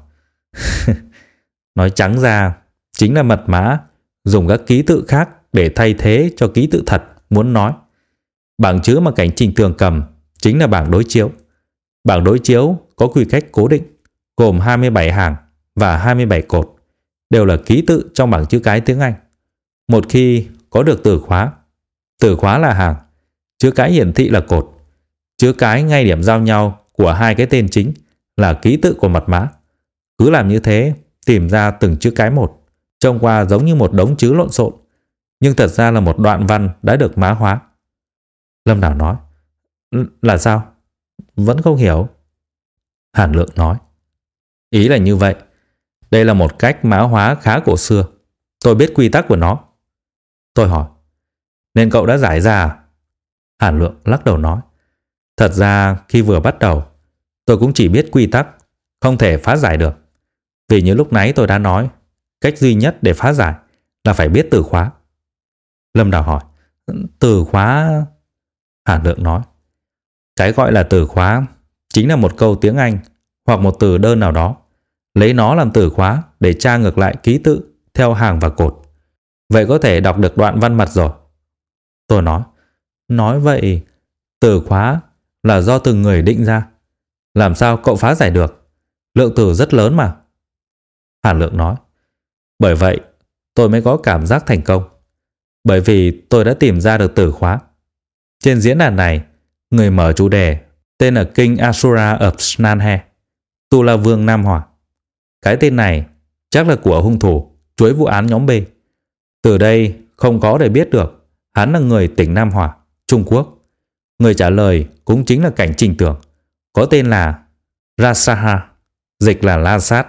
Nói trắng ra chính là mật mã dùng các ký tự khác để thay thế cho ký tự thật muốn nói. Bảng chữ mà Cảnh Trình Tường cầm chính là bảng đối chiếu. Bảng đối chiếu có quy cách cố định, gồm hai mươi bảy hàng và hai mươi bảy cột, đều là ký tự trong bảng chữ cái tiếng Anh. Một khi có được từ khóa, từ khóa là hàng, chữ cái hiển thị là cột, chữ cái ngay điểm giao nhau của hai cái tên chính là ký tự của mật mã. Cứ làm như thế, tìm ra từng chữ cái một, trông qua giống như một đống chữ lộn xộn, nhưng thật ra là một đoạn văn đã được mã hóa. Lâm Đào nói. Là sao? Vẫn không hiểu. Hàn Lượng nói. Ý là như vậy. Đây là một cách mã hóa khá cổ xưa. Tôi biết quy tắc của nó. Tôi hỏi. Nên cậu đã giải ra à? Hàn Lượng lắc đầu nói. Thật ra khi vừa bắt đầu, tôi cũng chỉ biết quy tắc, không thể phá giải được. Vì như lúc nãy tôi đã nói, cách duy nhất để phá giải là phải biết từ khóa. Lâm Đào hỏi. Từ khóa? Hàn Lượng nói. Cái gọi là từ khóa chính là một câu tiếng Anh hoặc một từ đơn nào đó, lấy nó làm từ khóa để tra ngược lại ký tự theo hàng và cột. Vậy có thể đọc được đoạn văn mật rồi. Tôi nói. Nói vậy, từ khóa là do từng người định ra. Làm sao cậu phá giải được? Lượng từ rất lớn mà. Hàn Lượng nói. Bởi vậy tôi mới có cảm giác thành công. Bởi vì tôi đã tìm ra được từ khóa. Trên diễn đàn này, người mở chủ đề tên là King Asura of Snanhe, Tu La Vương Nam Hỏa. Cái tên này chắc là của hung thủ chuỗi vụ án nhóm B. Từ đây không có để biết được hắn là người tỉnh Nam Hỏa, Trung Quốc. Người trả lời cũng chính là Cảnh Trình Tường, có tên là Rasaha, dịch là La Sát.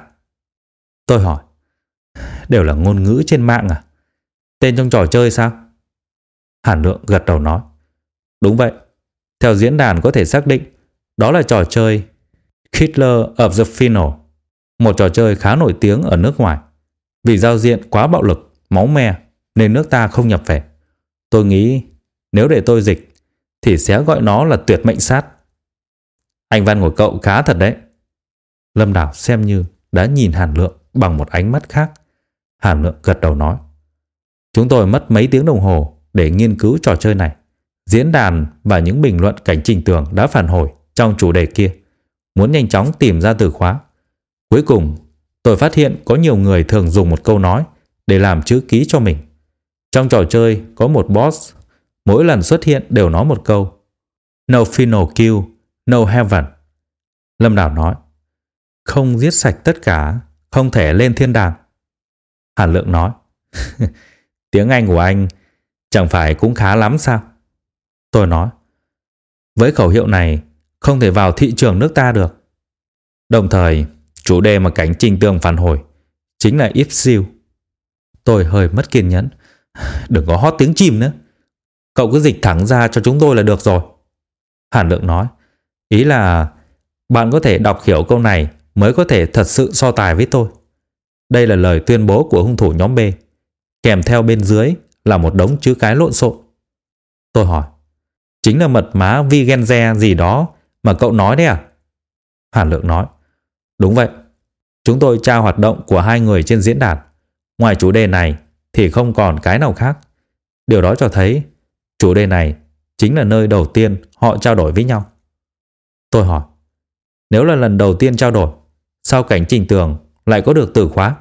Tôi hỏi, đều là ngôn ngữ trên mạng à? Tên trong trò chơi sao? Hàn Lượng gật đầu nói, đúng vậy. Theo diễn đàn có thể xác định đó là trò chơi Killer of the Final, một trò chơi khá nổi tiếng ở nước ngoài. Vì giao diện quá bạo lực, máu me nên nước ta không nhập về. Tôi nghĩ nếu để tôi dịch thì sẽ gọi nó là tuyệt mệnh sát. Anh văn của cậu khá thật đấy. Lâm Đảo xem như đã nhìn Hàn Lượng bằng một ánh mắt khác. Hàn Lượng gật đầu nói, chúng tôi mất mấy tiếng đồng hồ để nghiên cứu trò chơi này. Diễn đàn và những bình luận Cảnh Trình Tường đã phản hồi trong chủ đề kia, muốn nhanh chóng tìm ra từ khóa. Cuối cùng tôi phát hiện có nhiều người thường dùng một câu nói để làm chữ ký cho mình. Trong trò chơi có một boss, mỗi lần xuất hiện đều nói một câu No final kill, no heaven. Lâm Đảo nói, không giết sạch tất cả, không thể lên thiên đàng. Hàn Lượng nói, tiếng Anh của anh chẳng phải cũng khá lắm sao? Tôi nói, với khẩu hiệu này không thể vào thị trường nước ta được. Đồng thời, chủ đề mà Cảnh Trình Tường phản hồi chính là If Siêu. Tôi hơi mất kiên nhẫn. Đừng có hót tiếng chim nữa. Cậu cứ dịch thẳng ra cho chúng tôi là được rồi. Hàn Lượng nói, ý là bạn có thể đọc hiểu câu này mới có thể thật sự so tài với tôi. Đây là lời tuyên bố của hung thủ nhóm B, kèm theo bên dưới là một đống chữ cái lộn xộn. Tôi hỏi, chính là mật mã Vigenze gì đó mà cậu nói đấy à? Hàn Lượng nói, đúng vậy. Chúng tôi tra hoạt động của hai người trên diễn đàn. Ngoài chủ đề này thì không còn cái nào khác. Điều đó cho thấy chủ đề này chính là nơi đầu tiên họ trao đổi với nhau. Tôi hỏi, nếu là lần đầu tiên trao đổi, sao Cảnh Trình Tường lại có được từ khóa?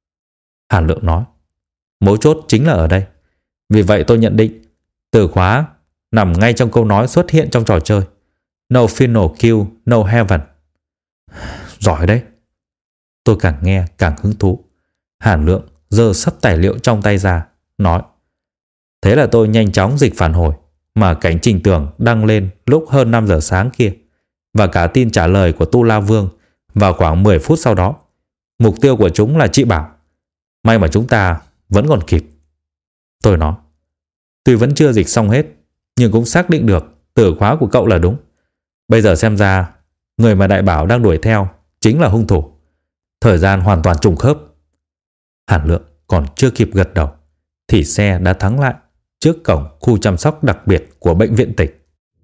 Hàn Lượng nói, mấu chốt chính là ở đây. Vì vậy tôi nhận định từ khóa nằm ngay trong câu nói xuất hiện trong trò chơi No final kill, no heaven. Giỏi đấy. Tôi càng nghe càng hứng thú. Hàn Lượng giơ sấp tài liệu trong tay ra, nói, thế là tôi nhanh chóng dịch phản hồi mà Cảnh Trình Tường đăng lên lúc hơn năm giờ sáng kia, và cả tin trả lời của Tu La Vương vào khoảng mười phút sau đó. Mục tiêu của chúng là chị Bảo. May mà chúng ta vẫn còn kịp. Tôi nói, tuy vẫn chưa dịch xong hết, nhưng cũng xác định được từ khóa của cậu là đúng. Bây giờ xem ra người mà Đại Bảo đang đuổi theo chính là hung thủ. Thời gian hoàn toàn trùng khớp. Hàn Lượng còn chưa kịp gật đầu thì xe đã thắng lại trước cổng khu chăm sóc đặc biệt của bệnh viện tỉnh.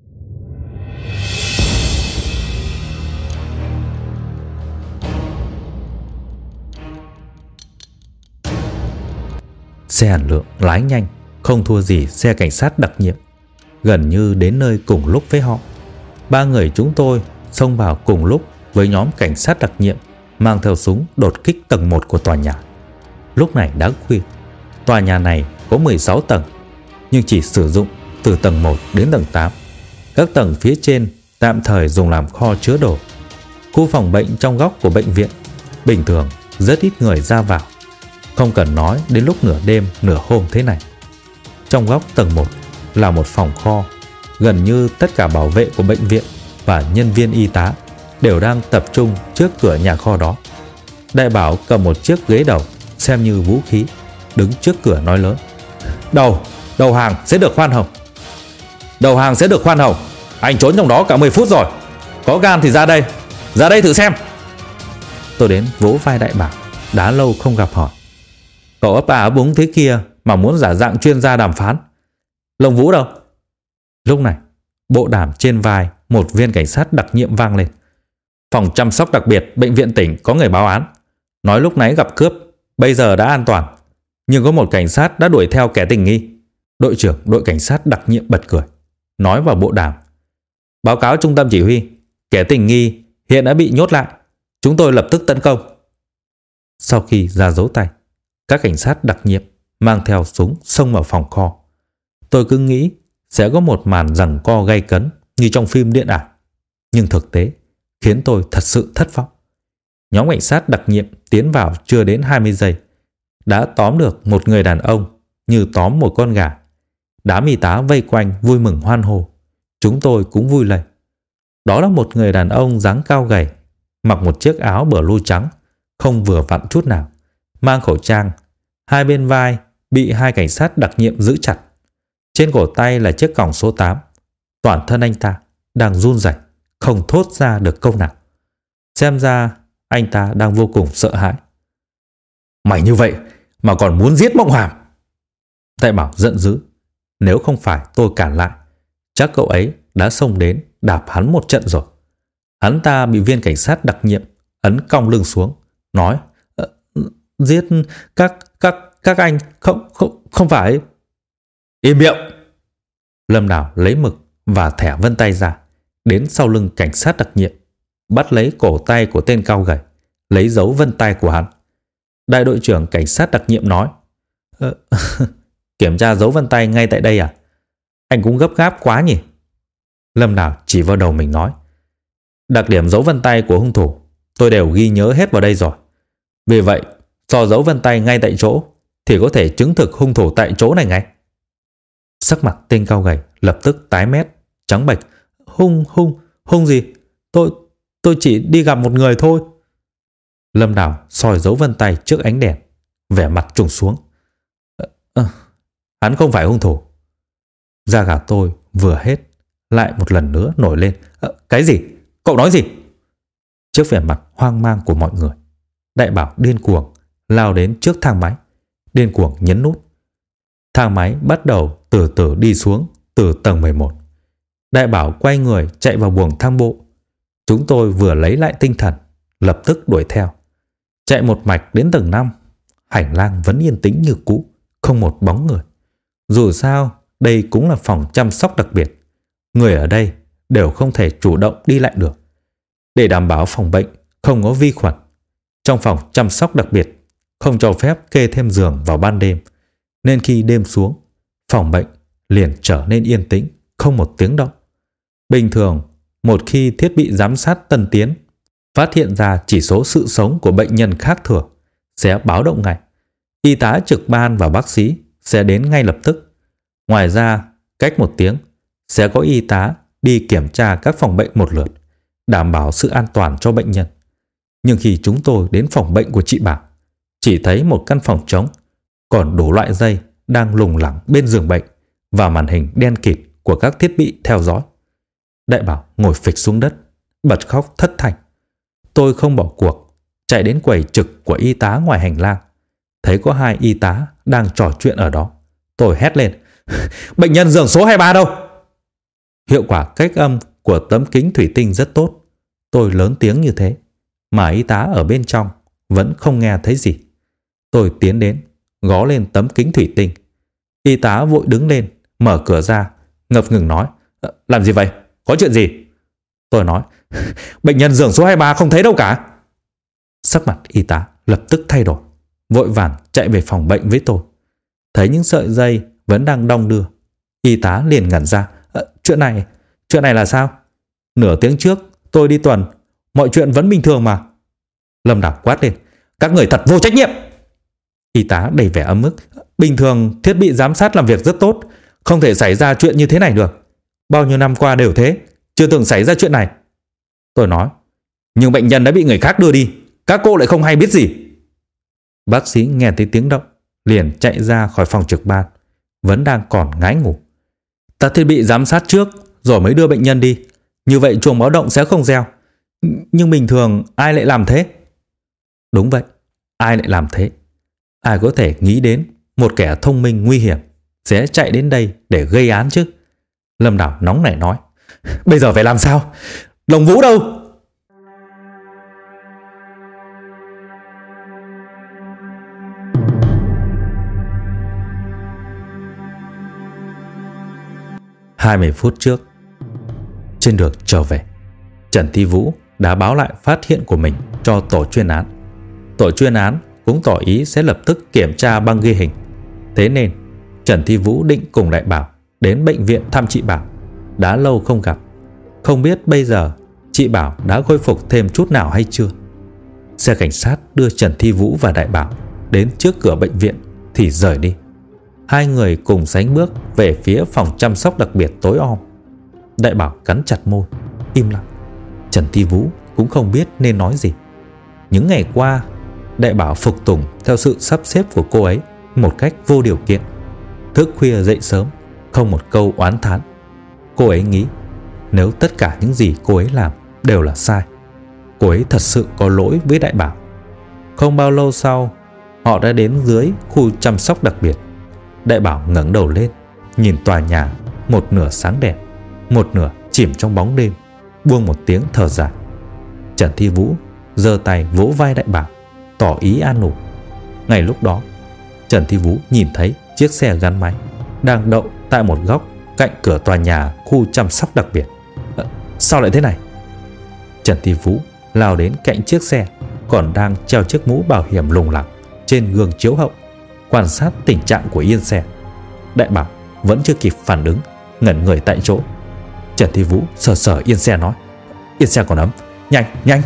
Xe Hàn Lượng lái nhanh, không thua gì xe cảnh sát đặc nhiệm, gần như đến nơi cùng lúc với họ. Ba người chúng tôi xông vào cùng lúc với nhóm cảnh sát đặc nhiệm mang theo súng đột kích tầng một của tòa nhà. Lúc này đã khuya. Tòa nhà này có mười sáu tầng, nhưng chỉ sử dụng từ tầng một đến tầng tám. Các tầng phía trên tạm thời dùng làm kho chứa đồ. Khu phòng bệnh trong góc của bệnh viện bình thường rất ít người ra vào, không cần nói đến lúc nửa đêm nửa hôm thế này. Trong góc tầng một là một phòng kho. Gần như tất cả bảo vệ của bệnh viện và nhân viên y tá đều đang tập trung trước cửa nhà kho đó. Đại Bảo cầm một chiếc ghế đầu xem như vũ khí, đứng trước cửa nói lớn, Đầu, đầu hàng sẽ được khoan hồng. Đầu hàng sẽ được khoan hồng. Anh trốn trong đó cả mười phút rồi. Có gan thì ra đây. Ra đây thử xem. Tôi đến vỗ vai Đại Bảo, đã lâu không gặp hỏi, cậu ấp à ấp úng thế kia mà muốn giả dạng chuyên gia đàm phán. Lông Vũ đâu? Lúc này bộ đàm trên vai một viên cảnh sát đặc nhiệm vang lên. Phòng chăm sóc đặc biệt bệnh viện tỉnh có người báo án, nói lúc nãy gặp cướp, bây giờ đã an toàn, nhưng có một cảnh sát đã đuổi theo kẻ tình nghi. Đội trưởng đội cảnh sát đặc nhiệm bật cười, nói vào bộ đàm, báo cáo trung tâm chỉ huy, kẻ tình nghi hiện đã bị nhốt lại, chúng tôi lập tức tấn công. Sau khi ra dấu tay, các cảnh sát đặc nhiệm mang theo súng xông vào phòng kho, Tôi cứ nghĩ sẽ có một màn giằng co gay cấn như trong phim điện ảnh, nhưng thực tế khiến tôi thật sự thất vọng. Nhóm cảnh sát đặc nhiệm tiến vào chưa đến hai mươi giây đã tóm được một người đàn ông như tóm một con gà. Đám y tá vây quanh vui mừng hoan hô. Chúng tôi cũng vui lây. Đó là một người đàn ông dáng cao gầy, mặc một chiếc áo blue trắng, không vừa vặn chút nào, mang khẩu trang. Hai bên vai bị hai cảnh sát đặc nhiệm giữ chặt. Trên cổ tay là chiếc còng số tám. Toàn thân anh ta đang run rẩy, không thốt ra được câu nào. Xem ra anh ta đang vô cùng sợ hãi. Mày như vậy mà còn muốn giết Mộng Hàm? Đại Bảo giận dữ. Nếu không phải tôi cản lại, chắc cậu ấy đã xông đến đạp hắn một trận rồi. Hắn ta bị viên cảnh sát đặc nhiệm ấn cong lưng xuống, nói: Giết các các các anh không không không phải. Im miệng. Lâm Đào lấy mực và thẻ vân tay ra, đến sau lưng cảnh sát đặc nhiệm, bắt lấy cổ tay của tên cao gầy, lấy dấu vân tay của hắn. Đại đội trưởng cảnh sát đặc nhiệm nói: ờ, Kiểm tra dấu vân tay ngay tại đây à? Anh cũng gấp gáp quá nhỉ? Lâm Đào chỉ vào đầu mình nói: Đặc điểm dấu vân tay của hung thủ tôi đều ghi nhớ hết vào đây rồi. Vì vậy, so dấu vân tay ngay tại chỗ thì có thể chứng thực hung thủ tại chỗ này ngay. Sắc mặt tên cao gầy lập tức tái mét, trắng bệch. Hung, hung, hung gì? Tôi, tôi chỉ đi gặp một người thôi. Lâm Đào soi dấu vân tay trước ánh đèn, vẻ mặt trùng xuống. À, à, hắn không phải hung thủ. Da gà tôi vừa hết lại một lần nữa nổi lên. À, cái gì? Cậu nói gì? Trước vẻ mặt hoang mang của mọi người, Đại Bảo điên cuồng lao đến trước thang máy, điên cuồng nhấn nút. Thang máy bắt đầu từ từ đi xuống từ tầng mười một. Đại Bảo quay người chạy vào buồng thang bộ. Chúng tôi vừa lấy lại tinh thần, lập tức đuổi theo. Chạy một mạch đến tầng năm. Hành lang vẫn yên tĩnh như cũ, không một bóng người. Dù sao, đây cũng là phòng chăm sóc đặc biệt. Người ở đây đều không thể chủ động đi lại được. Để đảm bảo phòng bệnh không có vi khuẩn, trong phòng chăm sóc đặc biệt không cho phép kê thêm giường vào ban đêm. Nên khi đêm xuống, phòng bệnh liền trở nên yên tĩnh, không một tiếng động. Bình thường, một khi thiết bị giám sát tân tiến phát hiện ra chỉ số sự sống của bệnh nhân khác thường, sẽ báo động ngay. Y tá trực ban và bác sĩ sẽ đến ngay lập tức. Ngoài ra, cách một tiếng sẽ có y tá đi kiểm tra các phòng bệnh một lượt, đảm bảo sự an toàn cho bệnh nhân. Nhưng khi chúng tôi đến phòng bệnh của chị Bảo, chỉ thấy một căn phòng trống, còn đủ loại dây đang lủng lẳng bên giường bệnh và màn hình đen kịt của các thiết bị theo dõi. Đại Bảo ngồi phịch xuống đất, bật khóc thất thanh. Tôi không bỏ cuộc, chạy đến quầy trực của y tá ngoài hành lang. Thấy có hai y tá đang trò chuyện ở đó. Tôi hét lên: Bệnh nhân giường số hai mươi ba đâu? Hiệu quả cách âm của tấm kính thủy tinh rất tốt. Tôi lớn tiếng như thế, mà y tá ở bên trong vẫn không nghe thấy gì. Tôi tiến đến, gõ lên tấm kính thủy tinh. Y tá vội đứng lên, mở cửa ra, ngập ngừng nói: Làm gì vậy? Có chuyện gì? Tôi nói: Bệnh nhân giường số hai mươi ba không thấy đâu cả. Sắc mặt y tá lập tức thay đổi, vội vàng chạy về phòng bệnh với tôi. Thấy những sợi dây vẫn đang đong đưa, y tá liền ngẩn ra. À, chuyện này, chuyện này là sao? Nửa tiếng trước tôi đi tuần, mọi chuyện vẫn bình thường mà. Lâm Đào quát lên: Các người thật vô trách nhiệm. Y tá đầy vẻ ấm ức: Bình thường thiết bị giám sát làm việc rất tốt, không thể xảy ra chuyện như thế này được. Bao nhiêu năm qua đều thế, chưa từng xảy ra chuyện này. Tôi nói: Nhưng bệnh nhân đã bị người khác đưa đi, các cô lại không hay biết gì. Bác sĩ nghe thấy tiếng động, liền chạy ra khỏi phòng trực ban, vẫn đang còn ngái ngủ. Tắt thiết bị giám sát trước rồi mới đưa bệnh nhân đi, như vậy chuông báo động sẽ không reo. Nhưng bình thường ai lại làm thế? Đúng vậy, ai lại làm thế? Ai có thể nghĩ đến một kẻ thông minh nguy hiểm sẽ chạy đến đây để gây án chứ? Lâm Đào nóng nảy nói: Bây giờ phải làm sao? Lồng Vũ đâu? Hai mươi phút trước, trên đường trở về, Trần Thi Vũ đã báo lại phát hiện của mình cho tổ chuyên án. Tổ chuyên án cũng tỏ ý sẽ lập tức kiểm tra băng ghi hình. Thế nên Trần Thi Vũ định cùng Đại Bảo đến bệnh viện thăm chị Bảo. Đã lâu không gặp, không biết bây giờ chị Bảo đã khôi phục thêm chút nào hay chưa. Xe cảnh sát đưa Trần Thi Vũ và Đại Bảo đến trước cửa bệnh viện thì rời đi. Hai người cùng sánh bước về phía phòng chăm sóc đặc biệt tối om. Đại Bảo cắn chặt môi, im lặng. Trần Thi Vũ cũng không biết nên nói gì. Những ngày qua, Đại Bảo phục tùng theo sự sắp xếp của cô ấy một cách vô điều kiện. Thức khuya dậy sớm, không một câu oán thán. Cô ấy nghĩ nếu tất cả những gì cô ấy làm đều là sai, cô ấy thật sự có lỗi với Đại Bảo. Không bao lâu sau, họ đã đến dưới khu chăm sóc đặc biệt. Đại Bảo ngẩng đầu lên, nhìn tòa nhà một nửa sáng đèn, một nửa chìm trong bóng đêm, buông một tiếng thở dài. Trần Thi Vũ giơ tay vỗ vai Đại Bảo, tỏ ý an ủi. Ngay lúc đó, Trần Thi Vũ nhìn thấy chiếc xe gắn máy đang đậu tại một góc cạnh cửa tòa nhà khu chăm sóc đặc biệt. À, sao lại thế này? Trần Thi Vũ lao đến cạnh chiếc xe còn đang treo chiếc mũ bảo hiểm lủng lẳng trên gương chiếu hậu, quan sát tình trạng của yên xe. Đại Bảo vẫn chưa kịp phản ứng, ngẩn người tại chỗ. Trần Thi Vũ sờ sờ yên xe nói: Yên xe còn ấm, nhanh nhanh.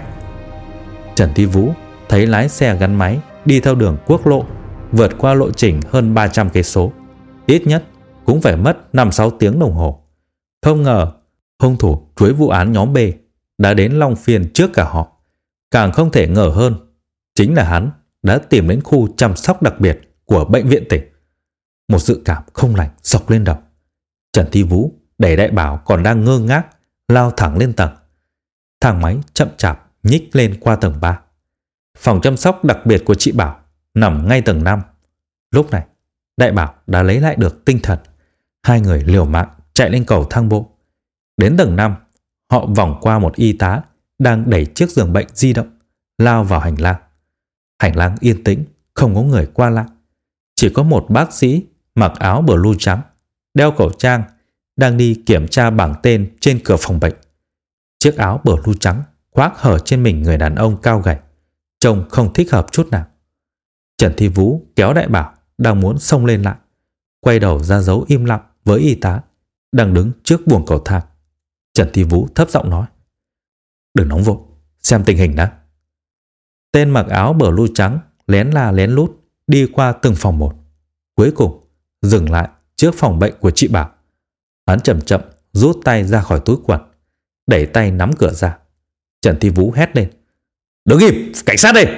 Trần Thi Vũ thấy lái xe gắn máy đi theo đường quốc lộ, vượt qua lộ trình hơn ba trăm cây số, ít nhất cũng phải mất năm sáu tiếng đồng hồ. Không ngờ hung thủ chuỗi vụ án nhóm B đã đến Long Phiên trước cả họ. Càng không thể ngờ hơn, chính là hắn đã tìm đến khu chăm sóc đặc biệt của bệnh viện tỉnh. Một dự cảm không lành xộc lên đầu. Trần Thi Vũ đẩy Đại Bảo còn đang ngơ ngác, lao thẳng lên tầng. Thang máy chậm chạp nhích lên qua tầng ba. Phòng chăm sóc đặc biệt của chị Bảo nằm ngay tầng năm. Lúc này, Đại Bảo đã lấy lại được tinh thần. Hai người liều mạng chạy lên cầu thang bộ. Đến tầng năm, họ vòng qua một y tá đang đẩy chiếc giường bệnh di động, lao vào hành lang. Hành lang yên tĩnh, không có người qua lại. Chỉ có một bác sĩ mặc áo blue trắng, đeo khẩu trang, đang đi kiểm tra bảng tên trên cửa phòng bệnh. Chiếc áo blue trắng khoác hở trên mình người đàn ông cao gầy, trông không thích hợp chút nào. Trần Thi Vũ kéo Đại Bảo đang muốn xông lên lại, quay đầu ra dấu im lặng với y tá đang đứng trước buồng cầu thang. Trần Thi Vũ thấp giọng nói: Đừng nóng vội, xem tình hình đã. Tên mặc áo blue trắng lén la lén lút đi qua từng phòng một, cuối cùng dừng lại trước phòng bệnh của chị Bảo. Hắn chậm chậm rút tay ra khỏi túi quần, đẩy tay nắm cửa ra. Trần Thi Vũ hét lên: Đứng im, cảnh sát đây!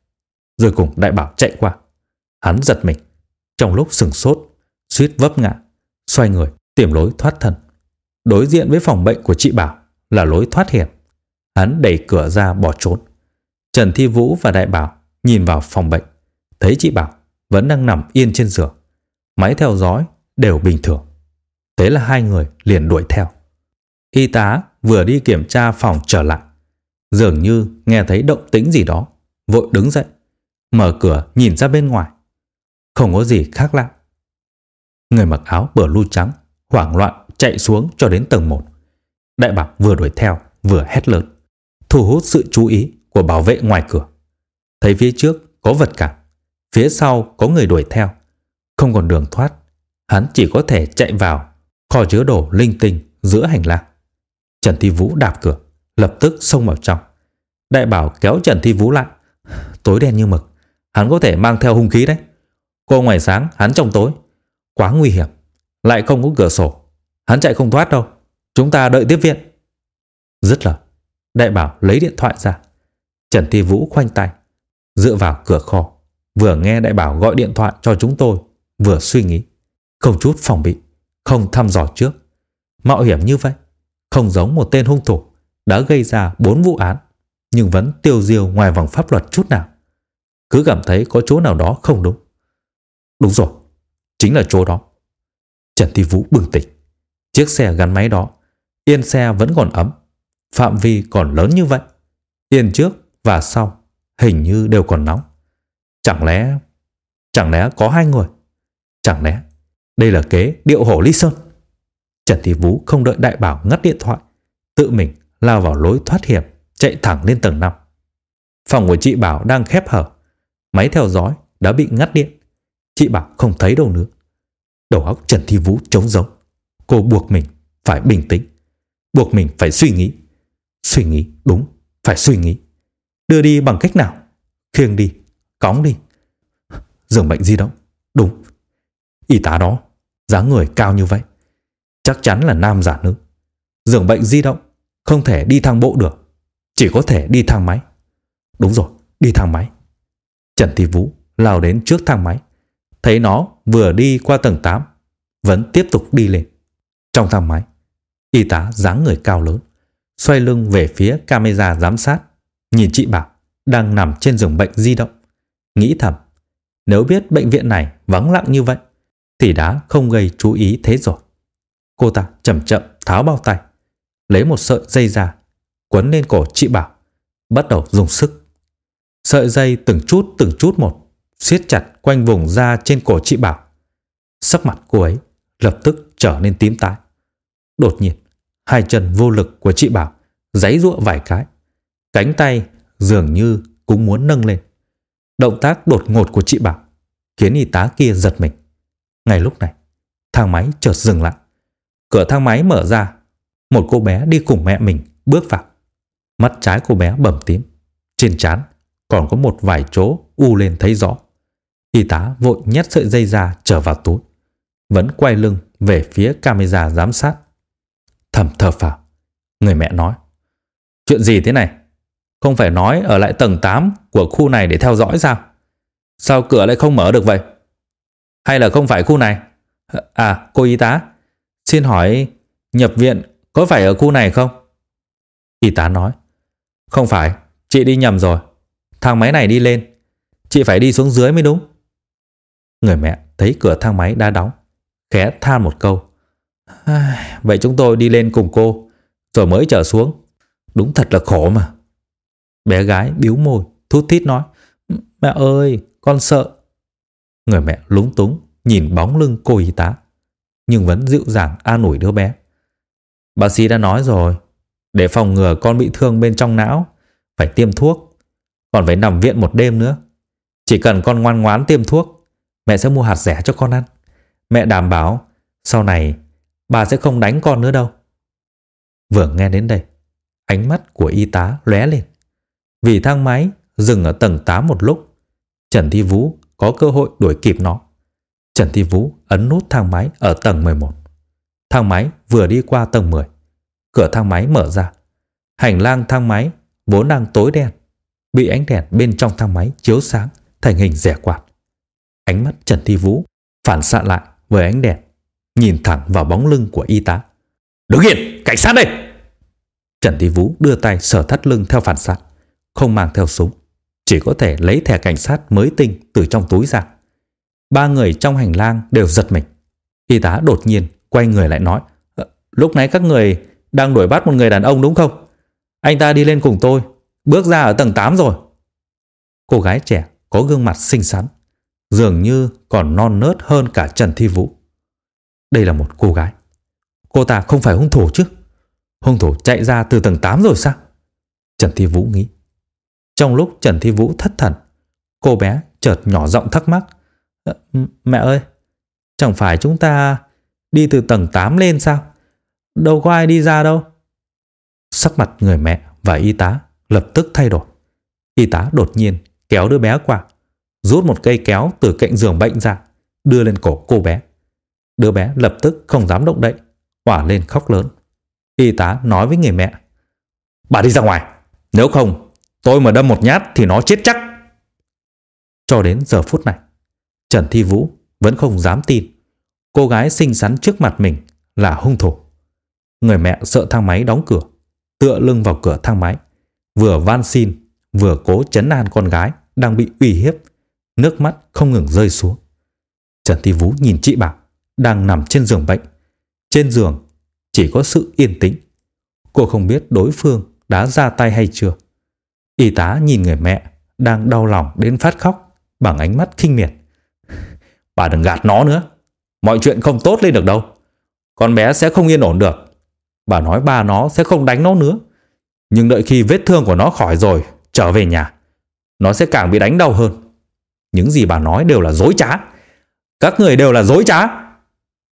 Rồi cùng Đại Bảo chạy qua. Hắn giật mình, trong lúc sừng sốt, suýt vấp ngã, xoay người tìm lối thoát thân. Đối diện với phòng bệnh của chị Bảo là lối thoát hiểm. Hắn đẩy cửa ra bỏ trốn. Trần Thi Vũ và Đại Bảo nhìn vào phòng bệnh, thấy chị Bảo vẫn đang nằm yên trên giường, máy theo dõi đều bình thường. Thế là hai người liền đuổi theo. Y tá vừa đi kiểm tra phòng trở lại, dường như nghe thấy động tĩnh gì đó, vội đứng dậy, mở cửa nhìn ra bên ngoài. Không có gì khác lạ. Người mặc áo blue trắng hoảng loạn chạy xuống cho đến tầng một. Đại Bảo vừa đuổi theo vừa hét lớn, thu hút sự chú ý của bảo vệ ngoài cửa. Thấy phía trước có vật cản, phía sau có người đuổi theo, không còn đường thoát, hắn chỉ có thể chạy vào kho chứa đồ linh tinh giữa hành lang. Trần Thi Vũ đạp cửa, lập tức xông vào trong. Đại Bảo kéo Trần Thi Vũ lại: Tối đen như mực, hắn có thể mang theo hung khí đấy. Cô ngoài sáng, hắn trong tối, quá nguy hiểm, lại không có cửa sổ, hắn chạy không thoát đâu. Chúng ta đợi tiếp viện. Dứt lời, Đại Bảo lấy điện thoại ra. Trần Thi Vũ khoanh tay, dựa vào cửa kho, vừa nghe Đại Bảo gọi điện thoại cho chúng tôi, vừa suy nghĩ. Không chút phòng bị, không thăm dò trước. Mạo hiểm như vậy, không giống một tên hung thủ đã gây ra bốn vụ án, nhưng vẫn tiêu diêu ngoài vòng pháp luật chút nào. Cứ cảm thấy có chỗ nào đó không đúng. Đúng rồi, chính là chỗ đó. Trần Thi Vũ bừng tỉnh. Chiếc xe gắn máy đó, yên xe vẫn còn ấm, phạm vi còn lớn như vậy, yên trước và sau hình như đều còn nóng. Chẳng lẽ Chẳng lẽ có hai người? Chẳng lẽ đây là kế điệu hổ Lý Sơn? Trần Thi Vũ không đợi Đại Bảo ngắt điện thoại, tự mình lao vào lối thoát hiểm, chạy thẳng lên tầng năm. Phòng của chị Bảo đang khép hở, máy theo dõi đã bị ngắt điện. Chị Bảo không thấy đâu nữa. Đầu óc Trần Thi Vũ trống rỗng, Cô buộc mình phải bình tĩnh, buộc mình phải suy nghĩ. Suy nghĩ, đúng, phải suy nghĩ. Đưa đi bằng cách nào? Khiêng đi, cõng đi. Giường bệnh di động, đúng. Y tá đó, dáng người cao như vậy, chắc chắn là nam giả nữ. Giường bệnh di động không thể đi thang bộ được, chỉ có thể đi thang máy. Đúng rồi, đi thang máy. Trần Thi Vũ lao đến trước thang máy, thấy nó vừa đi qua tầng tám, vẫn tiếp tục đi lên. Trong thang máy, y tá dáng người cao lớn xoay lưng về phía camera giám sát, nhìn chị Bảo đang nằm trên giường bệnh di động, nghĩ thầm, nếu biết bệnh viện này vắng lặng như vậy thì đã không gây chú ý thế rồi. Cô ta chậm chậm tháo bao tay, lấy một sợi dây ra, quấn lên cổ chị Bảo, bắt đầu dùng sức. Sợi dây từng chút từng chút một siết chặt quanh vùng da trên cổ chị Bảo. Sắc mặt cô ấy lập tức trở nên tím tái. Đột nhiên, hai chân vô lực của chị Bảo giãy giụa vài cái, cánh tay dường như cũng muốn nâng lên. Động tác đột ngột của chị Bảo khiến y tá kia giật mình. Ngay lúc này, thang máy chợt dừng lại. Cửa thang máy mở ra, một cô bé đi cùng mẹ mình bước vào. Mắt trái cô bé bầm tím, trên trán còn có một vài chỗ u lên thấy rõ. Y tá vội nhét sợi dây ra trở vào túi, vẫn quay lưng về phía camera giám sát. Thầm thở phào, người mẹ nói, chuyện gì thế này? Không phải nói ở lại tầng tám của khu này để theo dõi sao? Sao cửa lại không mở được vậy? Hay là không phải khu này? À, cô y tá, xin hỏi nhập viện có phải ở khu này không? Y tá nói, không phải, chị đi nhầm rồi. Thang máy này đi lên, chị phải đi xuống dưới mới đúng. Người mẹ thấy cửa thang máy đã đóng, khẽ than một câu, vậy chúng tôi đi lên cùng cô rồi mới trở xuống. Đúng thật là khổ mà. Bé gái bĩu môi thút thít nói, mẹ ơi, con sợ. Người mẹ lúng túng nhìn bóng lưng cô y tá, nhưng vẫn dịu dàng an ủi đứa bé. Bác sĩ đã nói rồi, để phòng ngừa con bị thương bên trong não, phải tiêm thuốc, còn phải nằm viện một đêm nữa. Chỉ cần con ngoan ngoãn tiêm thuốc, mẹ sẽ mua hạt dẻ cho con ăn. Mẹ đảm bảo sau này bà sẽ không đánh con nữa đâu. Vừa nghe đến đây, ánh mắt của y tá lóe lên. Vì thang máy dừng ở tầng tám một lúc, Trần Thi Vũ có cơ hội đuổi kịp nó. Trần Thi Vũ ấn nút thang máy ở tầng mười một. Thang máy vừa đi qua tầng mười, cửa thang máy mở ra. Hành lang thang máy vốn đang tối đen, bị ánh đèn bên trong thang máy chiếu sáng thành hình rẻ quạt. Ánh mắt Trần Thi Vũ phản xạ lại với ánh đèn, nhìn thẳng vào bóng lưng của y tá. Đứng yên, cảnh sát đây! Trần Thi Vũ đưa tay sờ thắt lưng theo phản xạ, không mang theo súng, chỉ có thể lấy thẻ cảnh sát mới tinh từ trong túi ra. Ba người trong hành lang đều giật mình. Y tá đột nhiên quay người lại nói, lúc nãy các người đang đuổi bắt một người đàn ông đúng không? Anh ta đi lên cùng tôi, bước ra ở tầng tám rồi. Cô gái trẻ có gương mặt xinh xắn, dường như còn non nớt hơn cả Trần Thi Vũ. Đây là một cô gái. Cô ta không phải hung thủ chứ? Hung thủ chạy ra từ tầng tám rồi sao? Trần Thi Vũ nghĩ. Trong lúc Trần Thi Vũ thất thần, cô bé chợt nhỏ giọng thắc mắc, mẹ ơi, chẳng phải chúng ta đi từ tầng tám lên sao? Đâu có ai đi ra đâu. Sắc mặt người mẹ và y tá lập tức thay đổi. Y tá đột nhiên kéo đứa bé qua, rút một cây kéo từ cạnh giường bệnh ra, đưa lên cổ cô bé. Đứa bé lập tức không dám động đậy, òa lên khóc lớn. Y tá nói với người mẹ, bà đi ra ngoài, nếu không tôi mà đâm một nhát thì nó chết chắc. Cho đến giờ phút này, Trần Thi Vũ vẫn không dám tin cô gái xinh xắn trước mặt mình là hung thủ. Người mẹ sợ thang máy đóng cửa, tựa lưng vào cửa thang máy, vừa van xin vừa cố trấn an con gái đang bị uy hiếp, nước mắt không ngừng rơi xuống. Trần Thi Vũ nhìn chị Bảo đang nằm trên giường bệnh. Trên giường chỉ có sự yên tĩnh. Cô không biết đối phương đã ra tay hay chưa. Y tá nhìn người mẹ đang đau lòng đến phát khóc bằng ánh mắt khinh miệt. Bà đừng gạt nó nữa, mọi chuyện không tốt lên được đâu. Con bé sẽ không yên ổn được. Bà nói ba nó sẽ không đánh nó nữa, nhưng đợi khi vết thương của nó khỏi rồi trở về nhà, nó sẽ càng bị đánh đau hơn. Những gì bà nói đều là dối trá. Các người đều là dối trá.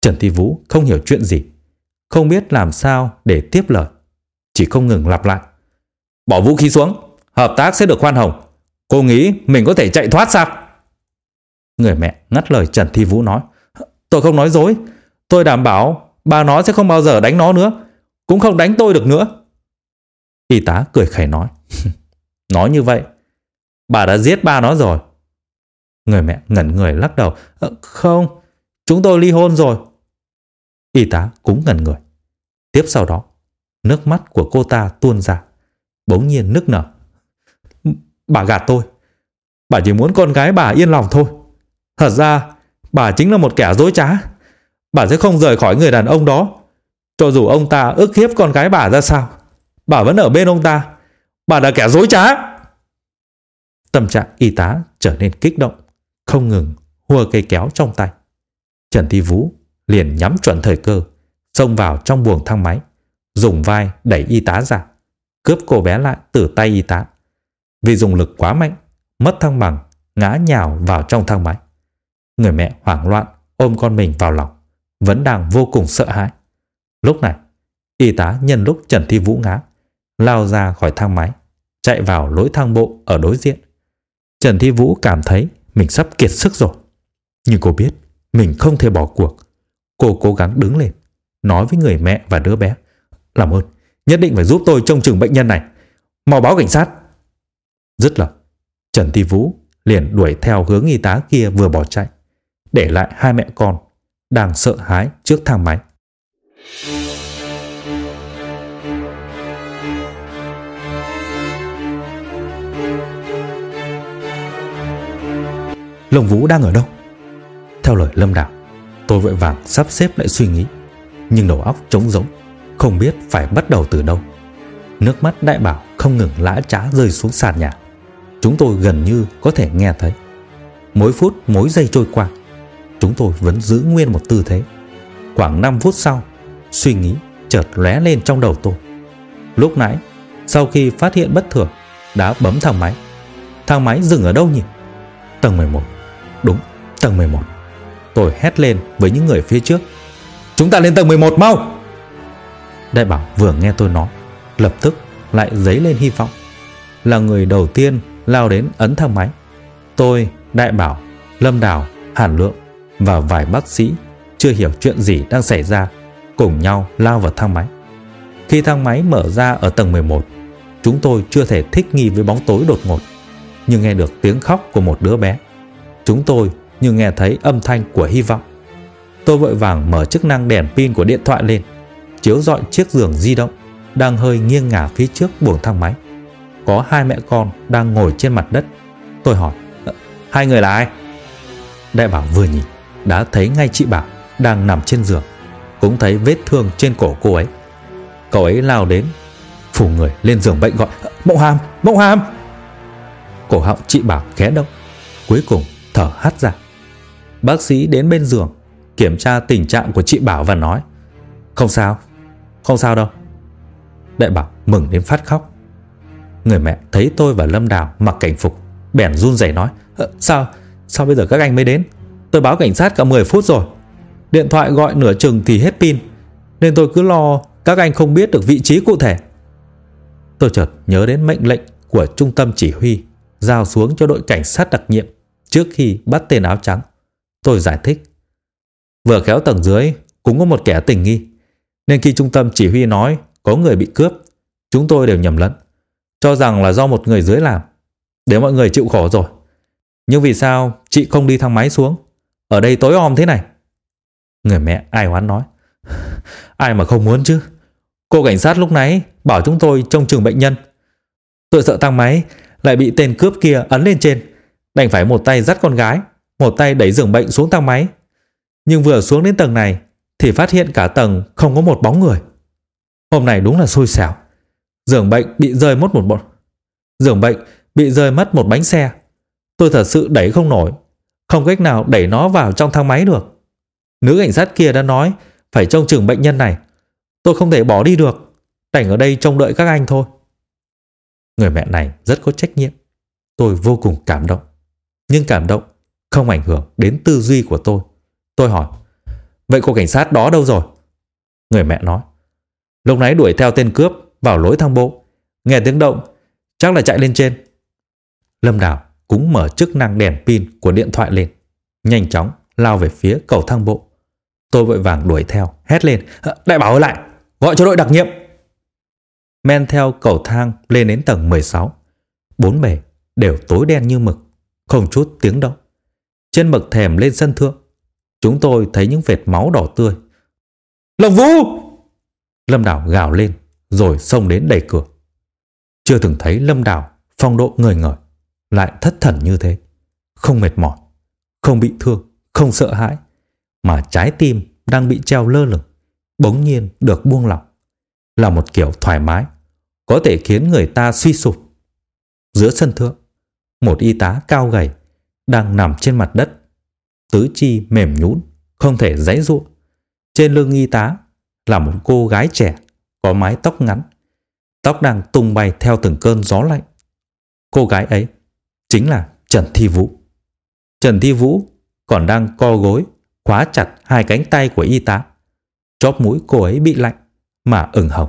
Trần Thi Vũ không hiểu chuyện gì, không biết làm sao để tiếp lời, chỉ không ngừng lặp lại: Bỏ vũ khí xuống, hợp tác sẽ được khoan hồng. Cô nghĩ mình có thể chạy thoát sao? Người mẹ ngắt lời Trần Thi Vũ nói: Tôi không nói dối. Tôi đảm bảo bà nó sẽ không bao giờ đánh nó nữa, cũng không đánh tôi được nữa. Y tá cười khẩy nói: Nói như vậy, bà đã giết ba nó rồi. Người mẹ ngẩn người lắc đầu: ờ, Không, chúng tôi ly hôn rồi. Y tá cũng ngẩn người. Tiếp sau đó, nước mắt của cô ta tuôn ra, bỗng nhiên nức nở: Bà gạt tôi. Bà chỉ muốn con gái bà yên lòng thôi. Thật ra bà chính là một kẻ dối trá. Bà sẽ không rời khỏi người đàn ông đó. Cho dù ông ta ức hiếp con gái bà ra sao, bà vẫn ở bên ông ta. Bà là kẻ dối trá. Tâm trạng y tá trở nên kích động, không ngừng hùa cây kéo trong tay. Trần Thi Vũ liền nhắm chuẩn thời cơ, xông vào trong buồng thang máy, dùng vai đẩy y tá ra, cướp cô bé lại từ tay y tá. Vì dùng lực quá mạnh, mất thăng bằng, ngã nhào vào trong thang máy. Người mẹ hoảng loạn ôm con mình vào lòng, vẫn đang vô cùng sợ hãi. Lúc này, y tá nhân lúc Trần Thi Vũ ngã, lao ra khỏi thang máy, chạy vào lối thang bộ ở đối diện. Trần Thi Vũ cảm thấy mình sắp kiệt sức rồi, nhưng cô biết mình không thể bỏ cuộc. Cô cố gắng đứng lên, nói với người mẹ và đứa bé: Làm ơn, nhất định phải giúp tôi trông chừng bệnh nhân này. Mau báo cảnh sát. Dứt lời, Trần Thi Vũ liền đuổi theo hướng y tá kia vừa bỏ chạy, để lại hai mẹ con đang sợ hãi trước thang máy. Lông Vũ đang ở đâu? Theo lời Lâm Đào, tôi vội vàng sắp xếp lại suy nghĩ, nhưng đầu óc trống rỗng, không biết phải bắt đầu từ đâu. Nước mắt Đại Bảo không ngừng lã chã rơi xuống sàn nhà. Chúng tôi gần như có thể nghe thấy. Mỗi phút mỗi giây trôi qua, chúng tôi vẫn giữ nguyên một tư thế. Khoảng năm phút sau, suy nghĩ chợt lóe lên trong đầu tôi. Lúc nãy, sau khi phát hiện bất thường, đã bấm thang máy. Thang máy dừng ở đâu nhỉ? Tầng mười một. Đúng, tầng mười một. Tôi hét lên với những người phía trước: Chúng ta lên tầng mười một mau! Đại Bảo vừa nghe tôi nói, lập tức lại dấy lên hy vọng. Là người đầu tiên lao đến ấn thang máy. Tôi, Đại Bảo, Lâm Đào, Hàn Lượng và vài bác sĩ chưa hiểu chuyện gì đang xảy ra cùng nhau lao vào thang máy. Khi thang máy mở ra ở tầng mười một, chúng tôi chưa thể thích nghi với bóng tối đột ngột, nhưng nghe được tiếng khóc của một đứa bé. Chúng tôi như nghe thấy âm thanh của hy vọng. Tôi vội vàng mở chức năng đèn pin của điện thoại lên, chiếu rọi chiếc giường di động đang hơi nghiêng ngả phía trước buồng thang máy. Có hai mẹ con đang ngồi trên mặt đất. Tôi hỏi: Hai người là ai? Đại Bảo vừa nhìn đã thấy ngay chị Bảo đang nằm trên giường, cũng thấy vết thương trên cổ cô ấy. Cậu ấy lao đến, phủ người lên giường bệnh gọi: Mộng Hàm, Mộng Hàm! Cổ họng chị Bảo khẽ động, cuối cùng thở hắt ra. Bác sĩ đến bên giường kiểm tra tình trạng của chị Bảo và nói: Không sao, không sao đâu. Đại Bảo mừng đến phát khóc. Người mẹ thấy tôi và Lâm Đào mặc cảnh phục, bèn run rẩy nói: Sao, sao bây giờ các anh mới đến? Tôi báo cảnh sát cả mười phút rồi. Điện thoại gọi nửa chừng thì hết pin, nên tôi cứ lo các anh không biết được vị trí cụ thể. Tôi chợt nhớ đến mệnh lệnh của trung tâm chỉ huy giao xuống cho đội cảnh sát đặc nhiệm trước khi bắt tên áo trắng. Tôi giải thích: Vừa khéo tầng dưới cũng có một kẻ tình nghi, nên khi trung tâm chỉ huy nói có người bị cướp, chúng tôi đều nhầm lẫn, cho rằng là do một người dưới làm, để mọi người chịu khổ rồi. Nhưng vì sao chị không đi thang máy xuống? Ở đây tối om thế này. Người mẹ ai oán nói: Ai mà không muốn chứ. Cô cảnh sát lúc nãy bảo chúng tôi trông chừng bệnh nhân. Tôi sợ thang máy lại bị tên cướp kia ấn lên trên, đành phải một tay dắt con gái, một tay đẩy giường bệnh xuống thang máy. Nhưng vừa xuống đến tầng này thì phát hiện cả tầng không có một bóng người. Hôm nay đúng là xui xẻo. Giường bệnh bị rơi mất một một giường bệnh bị rơi mất một bánh xe. Tôi thật sự đẩy không nổi, không cách nào đẩy nó vào trong thang máy được. Nữ cảnh sát kia đã nói phải trông chừng bệnh nhân này. Tôi không thể bỏ đi được, đành ở đây trông đợi các anh thôi. Người mẹ này rất có trách nhiệm. Tôi vô cùng cảm động. Nhưng cảm động không ảnh hưởng đến tư duy của tôi. Tôi hỏi: Vậy cô cảnh sát đó đâu rồi? Người mẹ nói. Lúc nãy đuổi theo tên cướp vào lối thang bộ. Nghe tiếng động, chắc là chạy lên trên. Lâm Đào cũng mở chức năng đèn pin của điện thoại lên, nhanh chóng lao về phía cầu thang bộ. Tôi vội vàng đuổi theo, hét lên. Đại Bảo ơi lại, gọi cho đội đặc nhiệm. Men theo cầu thang lên đến tầng mười sáu. Bốn bề đều tối đen như mực, không chút tiếng động. Trên bậc thềm lên sân thượng, chúng tôi thấy những vệt máu đỏ tươi. Lồng Vũ! Lâm Đào gào lên rồi xông đến đẩy cửa. Chưa từng thấy Lâm Đào phong độ ngời ngời, lại thất thần như thế. Không mệt mỏi, không bị thương, không sợ hãi, mà trái tim đang bị treo lơ lửng bỗng nhiên được buông lỏng, là một kiểu thoải mái có thể khiến người ta suy sụp. Giữa sân thượng, một y tá cao gầy đang nằm trên mặt đất, tứ chi mềm nhũn, không thể giãy giụa. Trên lưng y tá là một cô gái trẻ có mái tóc ngắn, tóc đang tung bay theo từng cơn gió lạnh. Cô gái ấy chính là Trần Thi Vũ. Trần Thi Vũ còn đang co gối khóa chặt hai cánh tay của y tá. Chóp mũi cô ấy bị lạnh mà ửng hồng.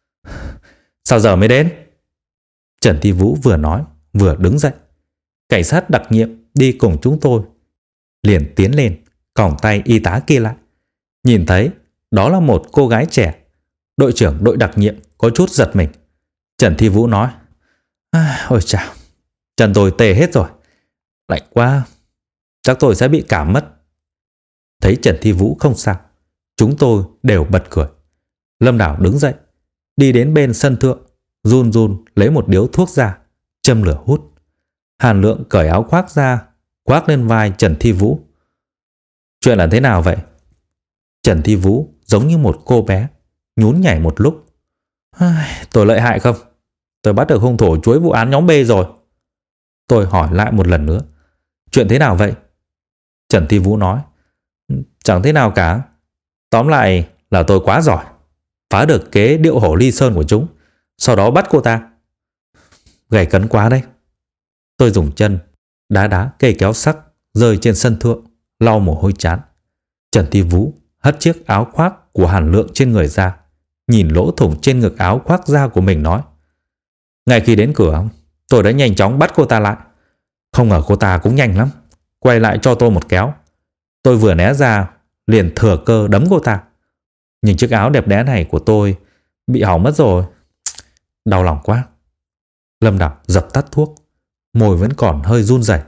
Sao giờ mới đến? Trần Thi Vũ vừa nói vừa đứng dậy. Cảnh sát đặc nhiệm đi cùng chúng tôi liền tiến lên còng tay y tá kia lại. Nhìn thấy đó là một cô gái trẻ, đội trưởng đội đặc nhiệm có chút giật mình. Trần Thi Vũ nói. À, ôi chào, chân tôi tê hết rồi, lạnh quá, chắc tôi sẽ bị cảm mất. Thấy Trần Thi Vũ không sao, chúng tôi đều bật cười. Lâm Đào đứng dậy, đi đến bên sân thượng, run run lấy một điếu thuốc ra, châm lửa hút. Hàn Lượng cởi áo khoác ra, khoác lên vai Trần Thi Vũ. Chuyện là thế nào vậy? Trần Thi Vũ giống như một cô bé, nhún nhảy một lúc. Tôi lợi hại không? Tôi bắt được hung thủ chuối vụ án nhóm B rồi. Tôi hỏi lại một lần nữa. Chuyện thế nào vậy? Trần Thi Vũ nói. Chẳng thế nào cả. Tóm lại là tôi quá giỏi, phá được kế điệu hổ ly sơn của chúng, sau đó bắt cô ta. Gầy cấn quá đấy. Tôi dùng chân đá đá cây kéo sắc rơi trên sân thượng, lau mồ hôi trán. Trần Thi Vũ hất chiếc áo khoác của Hàn Lượng trên người ra, nhìn lỗ thủng trên ngực áo khoác da của mình nói. Ngay khi đến cửa, tôi đã nhanh chóng bắt cô ta lại. Không ngờ cô ta cũng nhanh lắm, quay lại cho tôi một kéo. Tôi vừa né ra liền thừa cơ đấm cô ta. Nhưng chiếc áo đẹp đẽ này của tôi bị hỏng mất rồi. Đau lòng quá. Lâm Đào dập tắt thuốc, môi vẫn còn hơi run rẩy.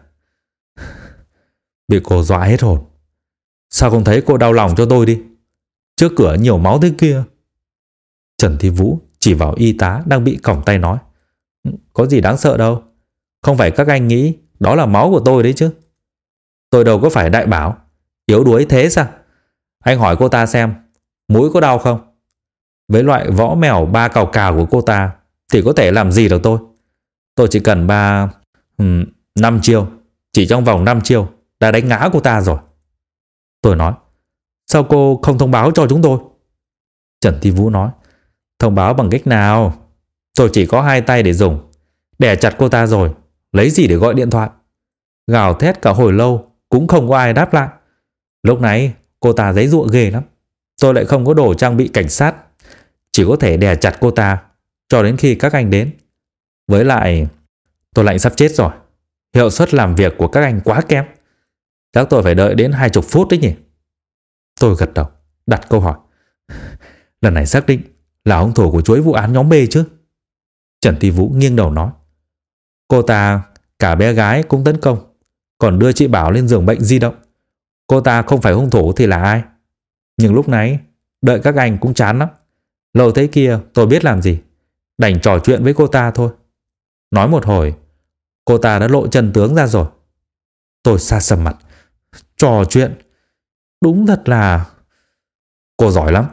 Bị cô dọa hết hồn. Sao không thấy cô đau lòng cho tôi đi? Trước cửa nhiều máu thế kia. Trần Thi Vũ chỉ vào y tá đang bị còng tay nói. Có gì đáng sợ đâu. Không phải các anh nghĩ đó là máu của tôi đấy chứ. Tôi đâu có phải Đại Bảo yếu đuối thế sao? Anh hỏi cô ta xem mũi có đau không? Với loại võ mèo ba cào cào của cô ta thì có thể làm gì được tôi. Tôi chỉ cần ba um, năm chiêu. Chỉ trong vòng năm chiêu đã đánh ngã cô ta rồi. Tôi nói. Sao cô không thông báo cho chúng tôi? Trần Thi Vũ nói. Thông báo bằng cách nào? Tôi chỉ có hai tay để dùng, đè chặt cô ta rồi, lấy gì để gọi điện thoại? Gào thét cả hồi lâu cũng không có ai đáp lại. Lúc nãy cô ta giãy giụa ghê lắm. Tôi lại không có đồ trang bị cảnh sát, chỉ có thể đè chặt cô ta cho đến khi các anh đến. Với lại tôi lạnh sắp chết rồi. Hiệu suất làm việc của các anh quá kém. Chắc tôi phải đợi đến hai chục phút đấy nhỉ? Tôi gật đầu, đặt câu hỏi. Lần này xác định là hung thủ của chuỗi vụ án nhóm B chứ? Trần Thi Vũ nghiêng đầu nói. Cô ta cả bé gái cũng tấn công, còn đưa chị Bảo lên giường bệnh di động. Cô ta không phải hung thủ thì là ai? Nhưng lúc nãy đợi các anh cũng chán lắm. Lâu thế kia tôi biết làm gì, đành trò chuyện với cô ta thôi. Nói một hồi, cô ta đã lộ chân tướng ra rồi. Tôi sa sầm mặt. Trò chuyện? Đúng thật là... Cô giỏi lắm.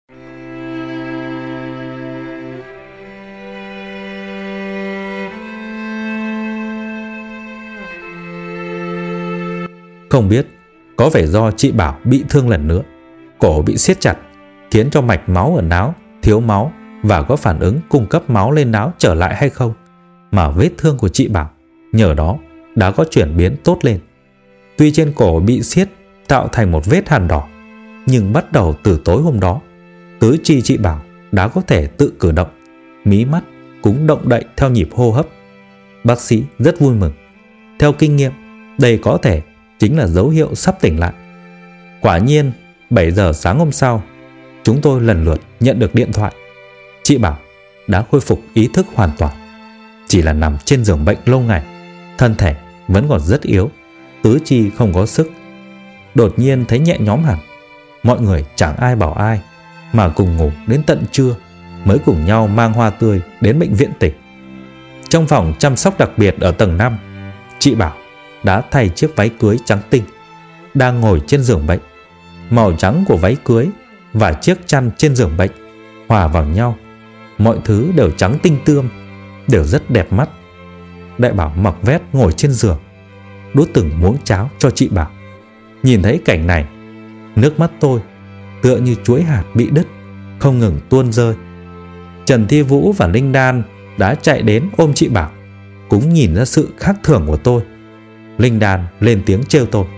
Không biết có phải do chị Bảo bị thương lần nữa, cổ bị siết chặt, khiến cho mạch máu ở não thiếu máu và có phản ứng cung cấp máu lên não trở lại hay không, mà vết thương của chị Bảo nhờ đó đã có chuyển biến tốt lên. Tuy trên cổ bị siết tạo thành một vết hằn đỏ, Nhưng bắt đầu từ tối hôm đó, tứ chi chị Bảo đã có thể tự cử động, mí mắt cũng động đậy theo nhịp hô hấp. Bác sĩ rất vui mừng. Theo kinh nghiệm, đây có thể chính là dấu hiệu sắp tỉnh lại. Quả nhiên, bảy giờ sáng hôm sau, chúng tôi lần lượt nhận được điện thoại. Chị Bảo đã khôi phục ý thức hoàn toàn. Chỉ là nằm trên giường bệnh lâu ngày, thân thể vẫn còn rất yếu, tứ chi không có sức. Đột nhiên thấy nhẹ nhõm hẳn. Mọi người chẳng ai bảo ai mà cùng ngủ đến tận trưa, mới cùng nhau mang hoa tươi đến bệnh viện tỉnh. Trong phòng chăm sóc đặc biệt ở tầng năm, chị Bảo đã thay chiếc váy cưới trắng tinh, đang ngồi trên giường bệnh. Màu trắng của váy cưới và chiếc chăn trên giường bệnh hòa vào nhau, mọi thứ đều trắng tinh tươm, đều rất đẹp mắt. Đại Bảo mặc vest ngồi trên giường, đút từng muỗng cháo cho chị Bảo. Nhìn thấy cảnh này, nước mắt tôi tựa như chuỗi hạt bị đứt, không ngừng tuôn rơi. Trần Thi Vũ và Linh Đan đã chạy đến ôm chị Bảo, cũng nhìn ra sự khác thường của tôi. Linh Đan lên tiếng trêu tôi: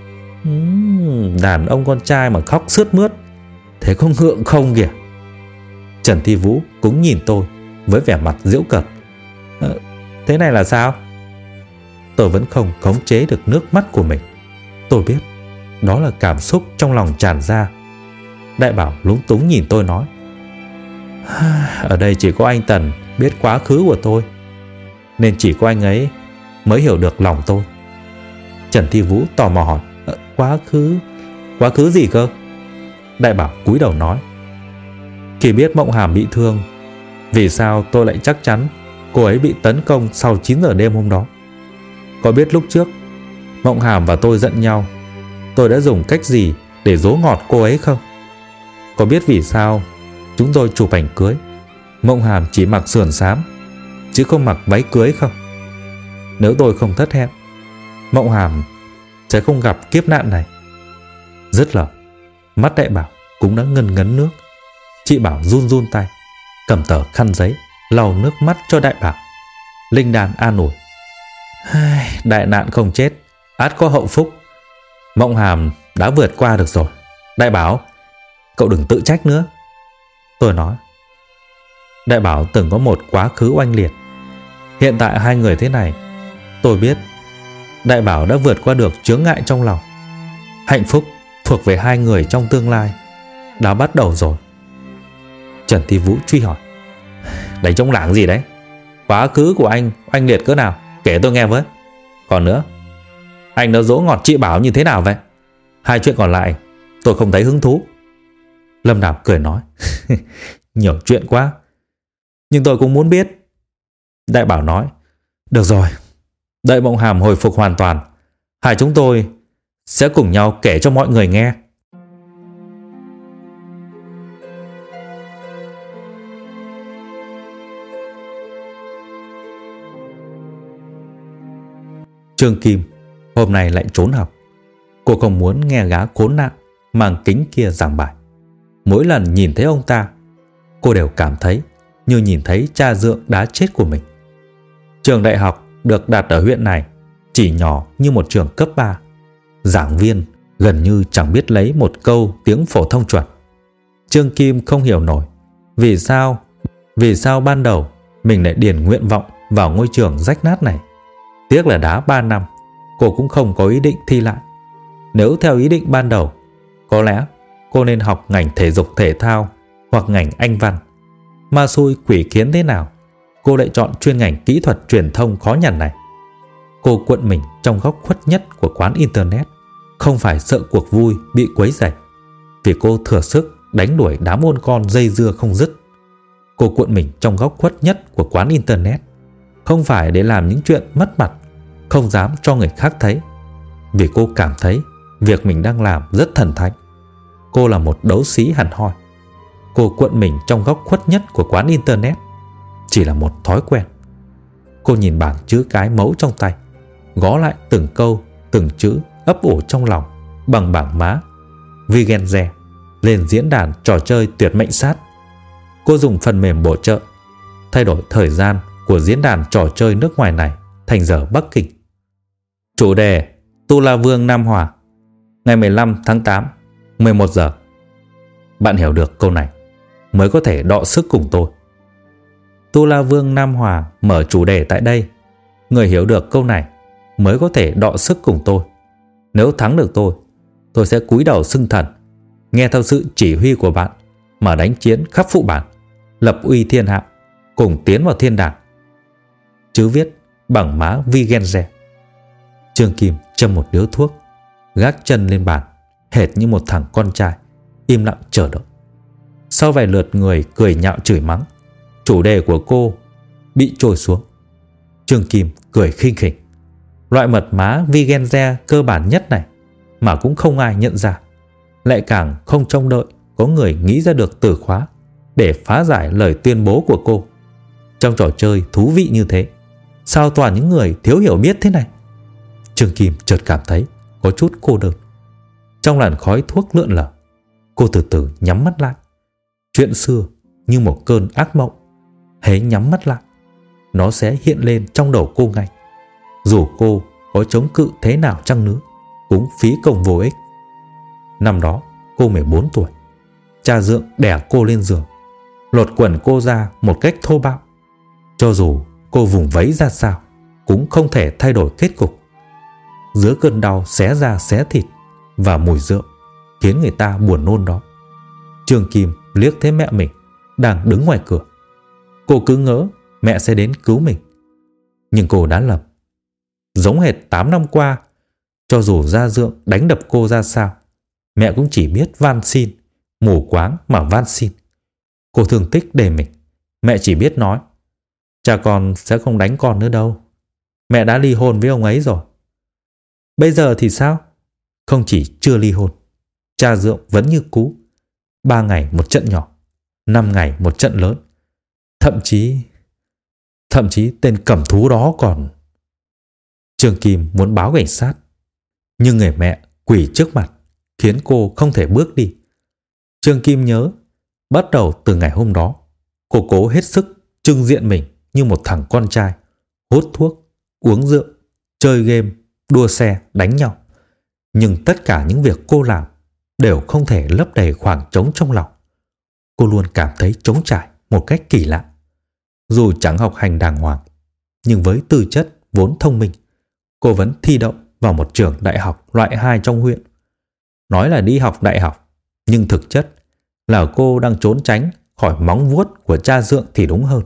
uhm, đàn ông con trai mà khóc sướt mướt, thế không ngượng không kìa. Trần Thi Vũ cũng nhìn tôi với vẻ mặt giễu cợt: ờ, thế này là sao? Tôi vẫn không khống chế được nước mắt của mình. Tôi biết đó là cảm xúc trong lòng tràn ra. Đại Bảo lúng túng nhìn tôi nói: ở đây chỉ có anh Tần biết quá khứ của tôi, nên chỉ có anh ấy mới hiểu được lòng tôi. Trần Thi Vũ tò mò hỏi: quá khứ? Quá khứ gì cơ? Đại Bảo cúi đầu nói: khi biết Mộng Hàm bị thương, vì sao tôi lại chắc chắn cô ấy bị tấn công sau chín giờ đêm hôm đó? Có biết lúc trước Mộng Hàm và tôi giận nhau, tôi đã dùng cách gì để dỗ ngọt cô ấy không? Có biết vì sao chúng tôi chụp ảnh cưới, Mộng Hàm chỉ mặc sườn xám chứ không mặc váy cưới không? Nếu tôi không thất hẹn, Mộng Hàm sẽ không gặp kiếp nạn này. Dứt lời, mắt Đại Bảo cũng đã ngân ngấn nước. Chị Bảo run run tay, cầm tờ khăn giấy lau nước mắt cho Đại Bảo. Linh Đan an ủi: đại nạn không chết, ắt có hậu phúc. Mộng Hàm đã vượt qua được rồi. Đại Bảo, cậu đừng tự trách nữa. Tôi nói: Đại Bảo từng có một quá khứ oanh liệt. Hiện tại hai người thế này, tôi biết Đại Bảo đã vượt qua được chướng ngại trong lòng. Hạnh phúc thuộc về hai người trong tương lai đã bắt đầu rồi. Trần Thi Vũ truy hỏi: đánh trống lảng gì đấy? Quá khứ của anh oanh liệt cỡ nào? Kể tôi nghe với. Còn nữa, anh đã dỗ ngọt chị Bảo như thế nào vậy? Hai chuyện còn lại tôi không thấy hứng thú. Lâm Đào cười nói: nhiều chuyện quá, nhưng tôi cũng muốn biết. Đại Bảo nói: được rồi, đợi Mộng Hàm hồi phục hoàn toàn, hai chúng tôi sẽ cùng nhau kể cho mọi người nghe. Trương Kim hôm nay lại trốn học. Cô không muốn nghe gã khốn nạn mang kính kia giảng bài. Mỗi lần nhìn thấy ông ta, cô đều cảm thấy như nhìn thấy cha dượng đá chết của mình. Trường đại học được đặt ở huyện này chỉ nhỏ như một trường cấp ba. Giảng viên gần như chẳng biết lấy một câu tiếng phổ thông chuẩn. Trương Kim không hiểu nổi vì sao Vì sao ban đầu mình lại điền nguyện vọng vào ngôi trường rách nát này. Tiếc là đã ba năm, cô cũng không có ý định thi lại. Nếu theo ý định ban đầu, có lẽ cô nên học ngành thể dục thể thao hoặc ngành Anh văn. Ma xui quỷ khiến thế nào, cô lại chọn chuyên ngành kỹ thuật truyền thông khó nhằn này. Cô cuộn mình trong góc khuất nhất của quán internet, không phải sợ cuộc vui bị quấy rầy, vì cô thừa sức đánh đuổi đám ôn con dây dưa không dứt. Cô cuộn mình trong góc khuất nhất của quán internet, không phải để làm những chuyện mất mặt, không dám cho người khác thấy, vì cô cảm thấy việc mình đang làm rất thần thánh. Cô là một đấu sĩ hẳn hoi. Cô cuộn mình trong góc khuất nhất của quán internet chỉ là một thói quen. Cô nhìn bảng chữ cái mẫu trong tay, gõ lại từng câu, từng chữ ấp ủ trong lòng bằng bảng má Vigenze lên diễn đàn trò chơi tuyệt mệnh sát. Cô dùng phần mềm bổ trợ thay đổi thời gian của diễn đàn trò chơi nước ngoài này thành giờ Bắc Kinh. Chủ đề: Tu La Vương Nam Hòa, ngày mười lăm tháng tám mười một giờ. Bạn hiểu được câu này mới có thể đọ sức cùng tôi. Tu La Vương Nam Hòa mở chủ đề tại đây. Người hiểu được câu này mới có thể đọ sức cùng tôi. Nếu thắng được tôi, tôi sẽ cúi đầu xưng thần, nghe theo sự chỉ huy của bạn mà đánh chiến khắp phụ bản, lập uy thiên hạ, cùng tiến vào thiên đàng. Chữ viết bằng má Vigenze. Trương Kim châm một điếu thuốc, gác chân lên bàn, hệt như một thằng con trai, im lặng chờ đợi. Sau vài lượt người cười nhạo chửi mắng, chủ đề của cô bị trôi xuống. Trương Kim cười khinh khỉnh. Loại mật má Vigenze cơ bản nhất này mà cũng không ai nhận ra, lại càng không trông đợi có người nghĩ ra được từ khóa để phá giải lời tuyên bố của cô. Trong trò chơi thú vị như thế, sao toàn những người thiếu hiểu biết thế này? Trương Kim chợt cảm thấy có chút cô đơn. Trong làn khói thuốc lượn lờ, cô từ từ nhắm mắt lại. Chuyện xưa như một cơn ác mộng, hễ nhắm mắt lại, nó sẽ hiện lên trong đầu cô ngay. Dù cô có chống cự thế nào chăng nữa, cũng phí công vô ích. Năm đó cô mười bốn tuổi, cha dượng đẻ cô lên giường, lột quần cô ra một cách thô bạo. Cho dù cô vùng vẫy ra sao, cũng không thể thay đổi kết cục. Giữa cơn đau xé da xé thịt và mùi rượu khiến người ta buồn nôn đó, Trương Kim liếc thấy mẹ mình đang đứng ngoài cửa. Cô cứ ngỡ mẹ sẽ đến cứu mình, nhưng cô đã lầm. Giống hệt tám năm qua, cho dù gia dượng đánh đập cô ra sao, mẹ cũng chỉ biết van xin, mù quáng mà van xin. Cô thương tích để mình, mẹ chỉ biết nói: cha con sẽ không đánh con nữa đâu, mẹ đã ly hôn với ông ấy rồi. Bây giờ thì sao? Không chỉ chưa ly hôn, cha dượng vẫn như cũ. Ba ngày một trận nhỏ, năm ngày một trận lớn. Thậm chí Thậm chí tên cẩm thú đó còn... Trương Kim muốn báo cảnh sát, nhưng người mẹ quỳ trước mặt khiến cô không thể bước đi. Trương Kim nhớ, bắt đầu từ ngày hôm đó, cô cố hết sức trưng diện mình như một thằng con trai, hút thuốc, uống rượu, chơi game, đua xe, đánh nhau. Nhưng tất cả những việc cô làm đều không thể lấp đầy khoảng trống trong lòng. Cô luôn cảm thấy trống trải một cách kỳ lạ. Dù chẳng học hành đàng hoàng, nhưng với tư chất vốn thông minh, cô vẫn thi đậu vào một trường đại học loại hai trong huyện. Nói là đi học đại học, nhưng thực chất là cô đang trốn tránh khỏi móng vuốt của cha dượng thì đúng hơn.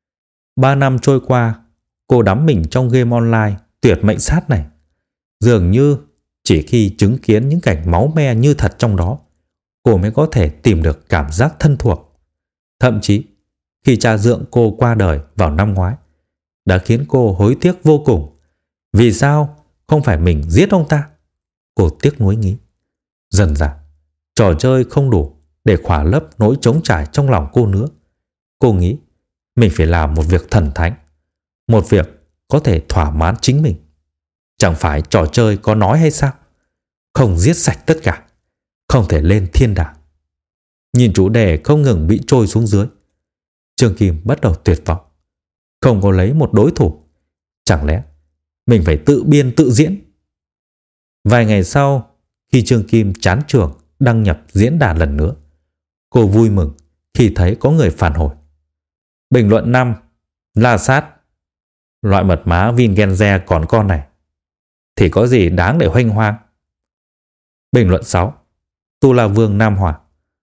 Ba năm trôi qua, cô đắm mình trong game online tuyệt mệnh sát này. Dường như chỉ khi chứng kiến những cảnh máu me như thật trong đó, cô mới có thể tìm được cảm giác thân thuộc. Thậm chí, khi cha dượng cô qua đời vào năm ngoái, đã khiến cô hối tiếc vô cùng. Vì sao không phải mình giết ông ta? Cô tiếc nuối nghĩ. Dần dần, trò chơi không đủ để khỏa lấp nỗi trống trải trong lòng cô nữa. Cô nghĩ mình phải làm một việc thần thánh, một việc có thể thỏa mãn chính mình. Chẳng phải trò chơi có nói hay sao? Không giết sạch tất cả, không thể lên thiên đàng. Nhìn chủ đề không ngừng bị trôi xuống dưới, Trương Kim bắt đầu tuyệt vọng. Không có lấy một đối thủ, chẳng lẽ mình phải tự biên tự diễn? Vài ngày sau, khi Trương Kim chán trường đăng nhập diễn đàn lần nữa, cô vui mừng khi thấy có người phản hồi. Bình luận năm: La sát. Loại mật má Vigenze còn con này thì có gì đáng để hoanh hoang. Bình luận sáu: Tu La Vương Nam Hòa.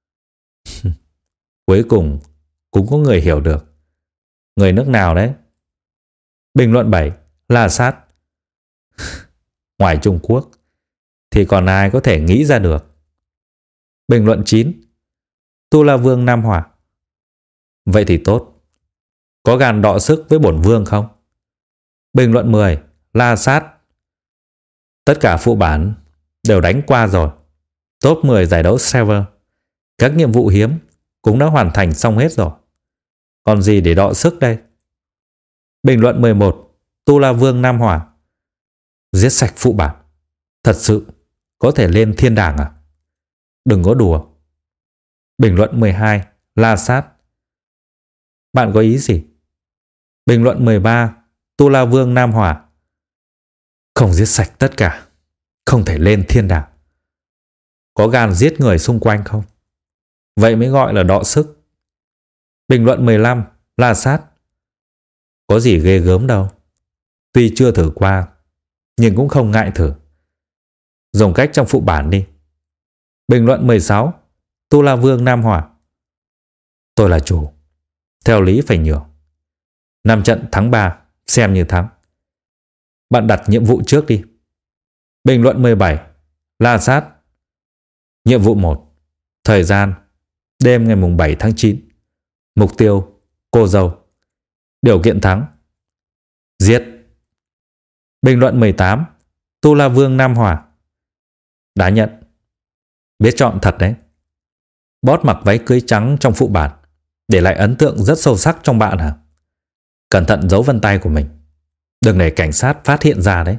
Cuối cùng cũng có người hiểu được. Người nước nào đấy? Bình luận bảy: La sát. Ngoài Trung Quốc thì còn ai có thể nghĩ ra được. Bình luận chín: Tu La Vương Nam Hòa. Vậy thì tốt. Có gan đọ sức với bổn vương không? Bình luận mười: La sát. Tất cả phụ bản đều đánh qua rồi. Top mười giải đấu server, các nhiệm vụ hiếm cũng đã hoàn thành xong hết rồi. Còn gì để đọ sức đây? Bình luận mười một: Tu La Vương Nam Hòa. Giết sạch phụ bản, thật sự có thể lên thiên đàng à? Đừng có đùa. Bình luận mười hai: La sát. Bạn có ý gì? Bình luận mười ba: Tu La Vương Nam Hòa. Không giết sạch tất cả, không thể lên thiên đàng. có gan giết người xung quanh không? Vậy mới gọi là đọ sức. Bình luận mười lăm, La Sát. Có gì ghê gớm đâu. Tuy chưa thử qua, nhưng cũng không ngại thử. Dùng cách trong phụ bản đi. Bình luận mười sáu, Tu La Vương Nam Hỏa. Tôi là chủ, theo lý phải nhường. Năm trận thắng ba, xem như thắng. Bạn đặt nhiệm vụ trước đi. Bình luận mười bảy, La Sát. Nhiệm vụ một. Thời gian đêm ngày bảy tháng chín. Mục tiêu cô dâu. Điều kiện thắng giết. Bình luận mười tám, Tu La Vương Nam Hỏa. Đã nhận. Biết chọn thật đấy. Boss mặc váy cưới trắng trong phụ bản, để lại ấn tượng rất sâu sắc trong bạn hả? Cẩn thận dấu vân tay của mình, đừng để cảnh sát phát hiện ra đấy.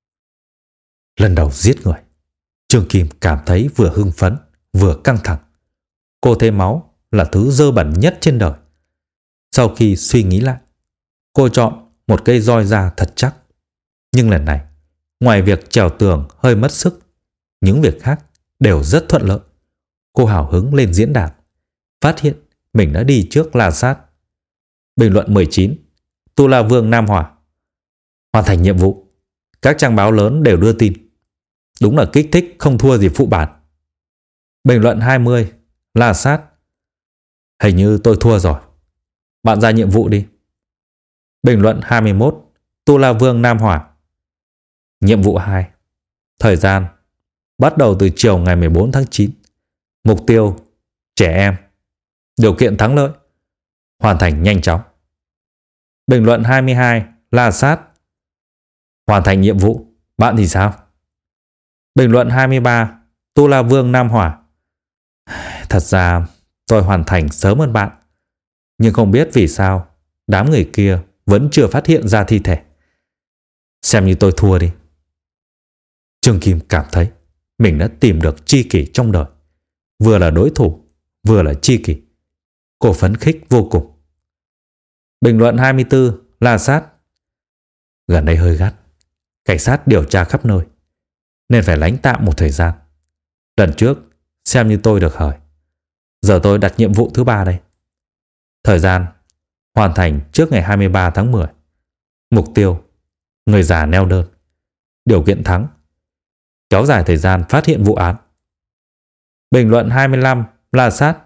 Lần đầu giết người, Trương Kim cảm thấy vừa hưng phấn vừa căng thẳng. Cô thấy máu là thứ dơ bẩn nhất trên đời. Sau khi suy nghĩ lại, cô chọn một cây roi da thật chắc. Nhưng lần này, ngoài việc trèo tường hơi mất sức, những việc khác đều rất thuận lợi. Cô hào hứng lên diễn đàn, phát hiện mình đã đi trước La Sát. Bình luận mười chín, Tu La Vương Nam Hỏa. Hoàn thành nhiệm vụ. Các trang báo lớn đều đưa tin. Đúng là kích thích không thua gì phụ bản. Bình luận hai mươi, La Sát. Hình như tôi thua rồi. Bạn ra nhiệm vụ đi. Bình luận hai mươi mốt, Tu La Vương Nam Hỏa. Nhiệm vụ hai. Thời gian bắt đầu từ chiều ngày mười bốn tháng chín. Mục tiêu trẻ em. Điều kiện thắng lợi hoàn thành nhanh chóng. Bình luận hai mươi hai, La Sát. Hoàn thành nhiệm vụ. Bạn thì sao? Bình luận hai mươi ba, Tu La Vương Nam Hỏa. Thật ra tôi hoàn thành sớm hơn bạn, nhưng không biết vì sao đám người kia vẫn chưa phát hiện ra thi thể. Xem như tôi thua đi. Trương Kim cảm thấy mình đã tìm được tri kỷ trong đời, vừa là đối thủ vừa là tri kỷ. Cô phấn khích vô cùng. Bình luận hai mươi tư, La Sát. Gần đây hơi gắt, cảnh sát điều tra khắp nơi, nên phải lánh tạm một thời gian. Lần trước xem như tôi được hời. Giờ tôi đặt nhiệm vụ thứ ba đây. Thời gian hoàn thành trước ngày hai mươi ba tháng mười. Mục tiêu người già neo đơn. Điều kiện thắng kéo dài thời gian phát hiện vụ án. Bình luận hai mươi lăm, La Sát.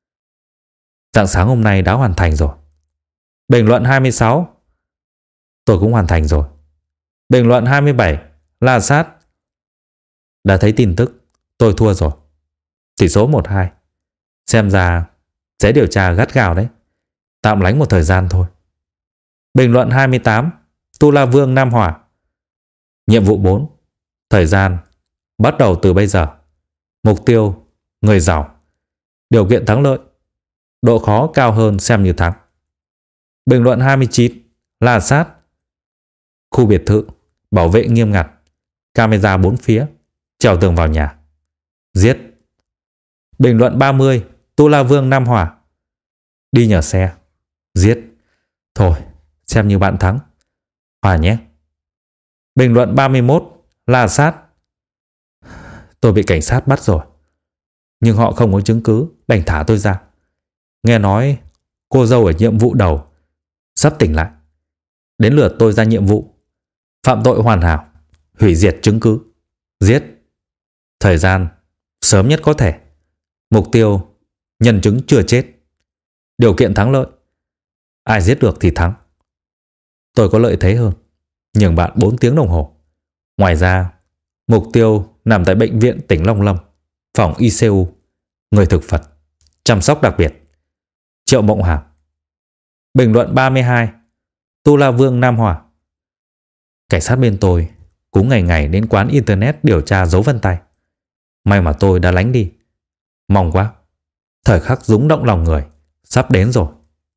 Rạng sáng hôm nay đã hoàn thành rồi. Bình luận hai mươi sáu. Tôi cũng hoàn thành rồi. Bình luận hai mươi bảy, La Sát. Đã thấy tin tức, tôi thua rồi. Tỷ số một hai. Xem ra sẽ điều tra gắt gao đấy. Tạm lánh một thời gian thôi. Bình luận hai mươi tám, Tu La Vương Nam Hỏa. Nhiệm vụ bốn. Thời gian bắt đầu từ bây giờ. Mục tiêu người giàu. Điều kiện thắng lợi độ khó cao hơn xem như thắng. Bình luận hai mươi chín, La Sát. Khu biệt thự bảo vệ nghiêm ngặt, camera bốn phía, trèo tường vào nhà. Giết. Bình luận ba mươi, Tu La Vương Nam Hỏa. Đi nhờ xe. Giết. Thôi, xem như bạn thắng. Hòa nhé. Bình luận ba mươi mốt, La Sát. Tôi bị cảnh sát bắt rồi, nhưng họ không có chứng cứ đành thả tôi ra. Nghe nói cô dâu ở nhiệm vụ đầu sắp tỉnh lại. Đến lượt tôi ra nhiệm vụ phạm tội hoàn hảo, hủy diệt chứng cứ. Giết. Thời gian sớm nhất có thể. Mục tiêu nhân chứng chưa chết. Điều kiện thắng lợi ai giết được thì thắng. Tôi có lợi thế hơn, nhường bạn bốn tiếng đồng hồ. Ngoài ra, mục tiêu nằm tại bệnh viện tỉnh Long Lâm, phòng i xê u, người thực vật, chăm sóc đặc biệt. Triệu Mộng Hàm. Bình luận ba mươi hai, Tu La Vương Nam Hỏa. Cảnh sát bên tôi cũng ngày ngày đến quán internet điều tra dấu vân tay. May mà tôi đã lánh đi. Mong quá, thời khắc rúng động lòng người sắp đến rồi.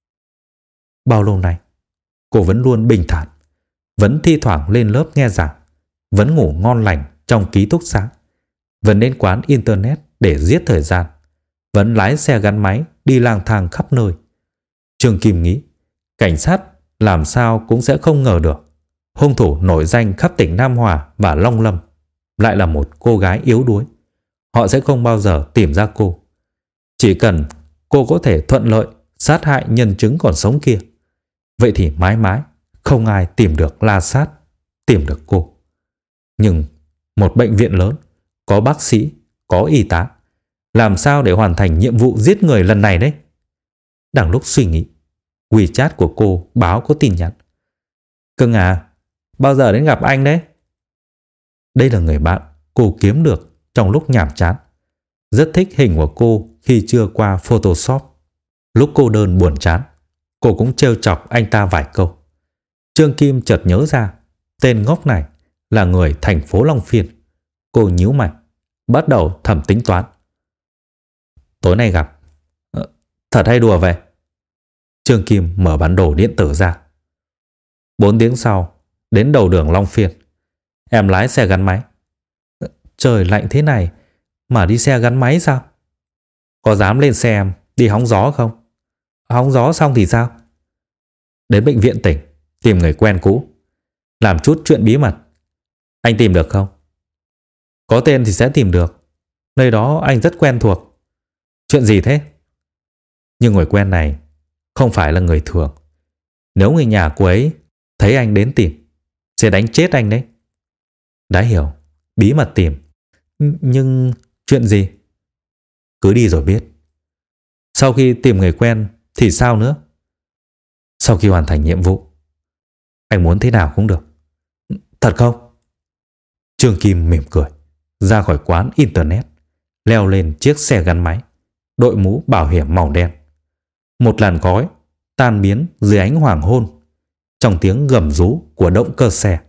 Bao lâu nay cô vẫn luôn bình thản, vẫn thi thoảng lên lớp nghe giảng, vẫn ngủ ngon lành trong ký túc xá, vẫn đến quán internet để giết thời gian, vẫn lái xe gắn máy đi lang thang khắp nơi. Trương Kim nghĩ cảnh sát làm sao cũng sẽ không ngờ được hung thủ nổi danh khắp tỉnh Nam Hòa và Long Lâm lại là một cô gái yếu đuối, họ sẽ không bao giờ tìm ra cô. Chỉ cần cô có thể thuận lợi sát hại nhân chứng còn sống kia, vậy thì mãi mãi không ai tìm được La Sát, tìm được cô. Nhưng một bệnh viện lớn, có bác sĩ, có y tá, làm sao để hoàn thành nhiệm vụ giết người lần này đấy? Đang lúc suy nghĩ, WeChat của cô báo có tin nhắn. Cưng à, bao giờ đến gặp anh đấy? Đây là người bạn cô kiếm được trong lúc nhàm chán. Rất thích hình của cô khi chưa qua Photoshop. Lúc cô đơn buồn chán, cô cũng trêu chọc anh ta vài câu. Trương Kim chợt nhớ ra tên ngốc này là người thành phố Long Phiên. Cô nhíu mày, bắt đầu thầm tính toán. Tối nay gặp. Ờ, thật hay đùa vậy? Trương Kim mở bản đồ điện tử ra. Bốn tiếng sau, đến đầu đường Long Phiên. Em lái xe gắn máy. Trời lạnh thế này mà đi xe gắn máy sao? Có dám lên xe em đi hóng gió không? Hóng gió xong thì sao? Đến bệnh viện tỉnh tìm người quen cũ, làm chút chuyện bí mật. Anh tìm được không? Có tên thì sẽ tìm được. Nơi đó anh rất quen thuộc. Chuyện gì thế? Nhưng người quen này không phải là người thường. Nếu người nhà cô ấy thấy anh đến tìm, sẽ đánh chết anh đấy. Đã hiểu, bí mật tìm. Nhưng chuyện gì? Cứ đi rồi biết. Sau khi tìm người quen thì sao nữa? Sau khi hoàn thành nhiệm vụ, anh muốn thế nào cũng được. Thật không? Trương Kim mỉm cười, ra khỏi quán internet, leo lên chiếc xe gắn máy, đội mũ bảo hiểm màu đen. Một làn khói tan biến dưới ánh hoàng hôn, trong tiếng gầm rú của động cơ xe.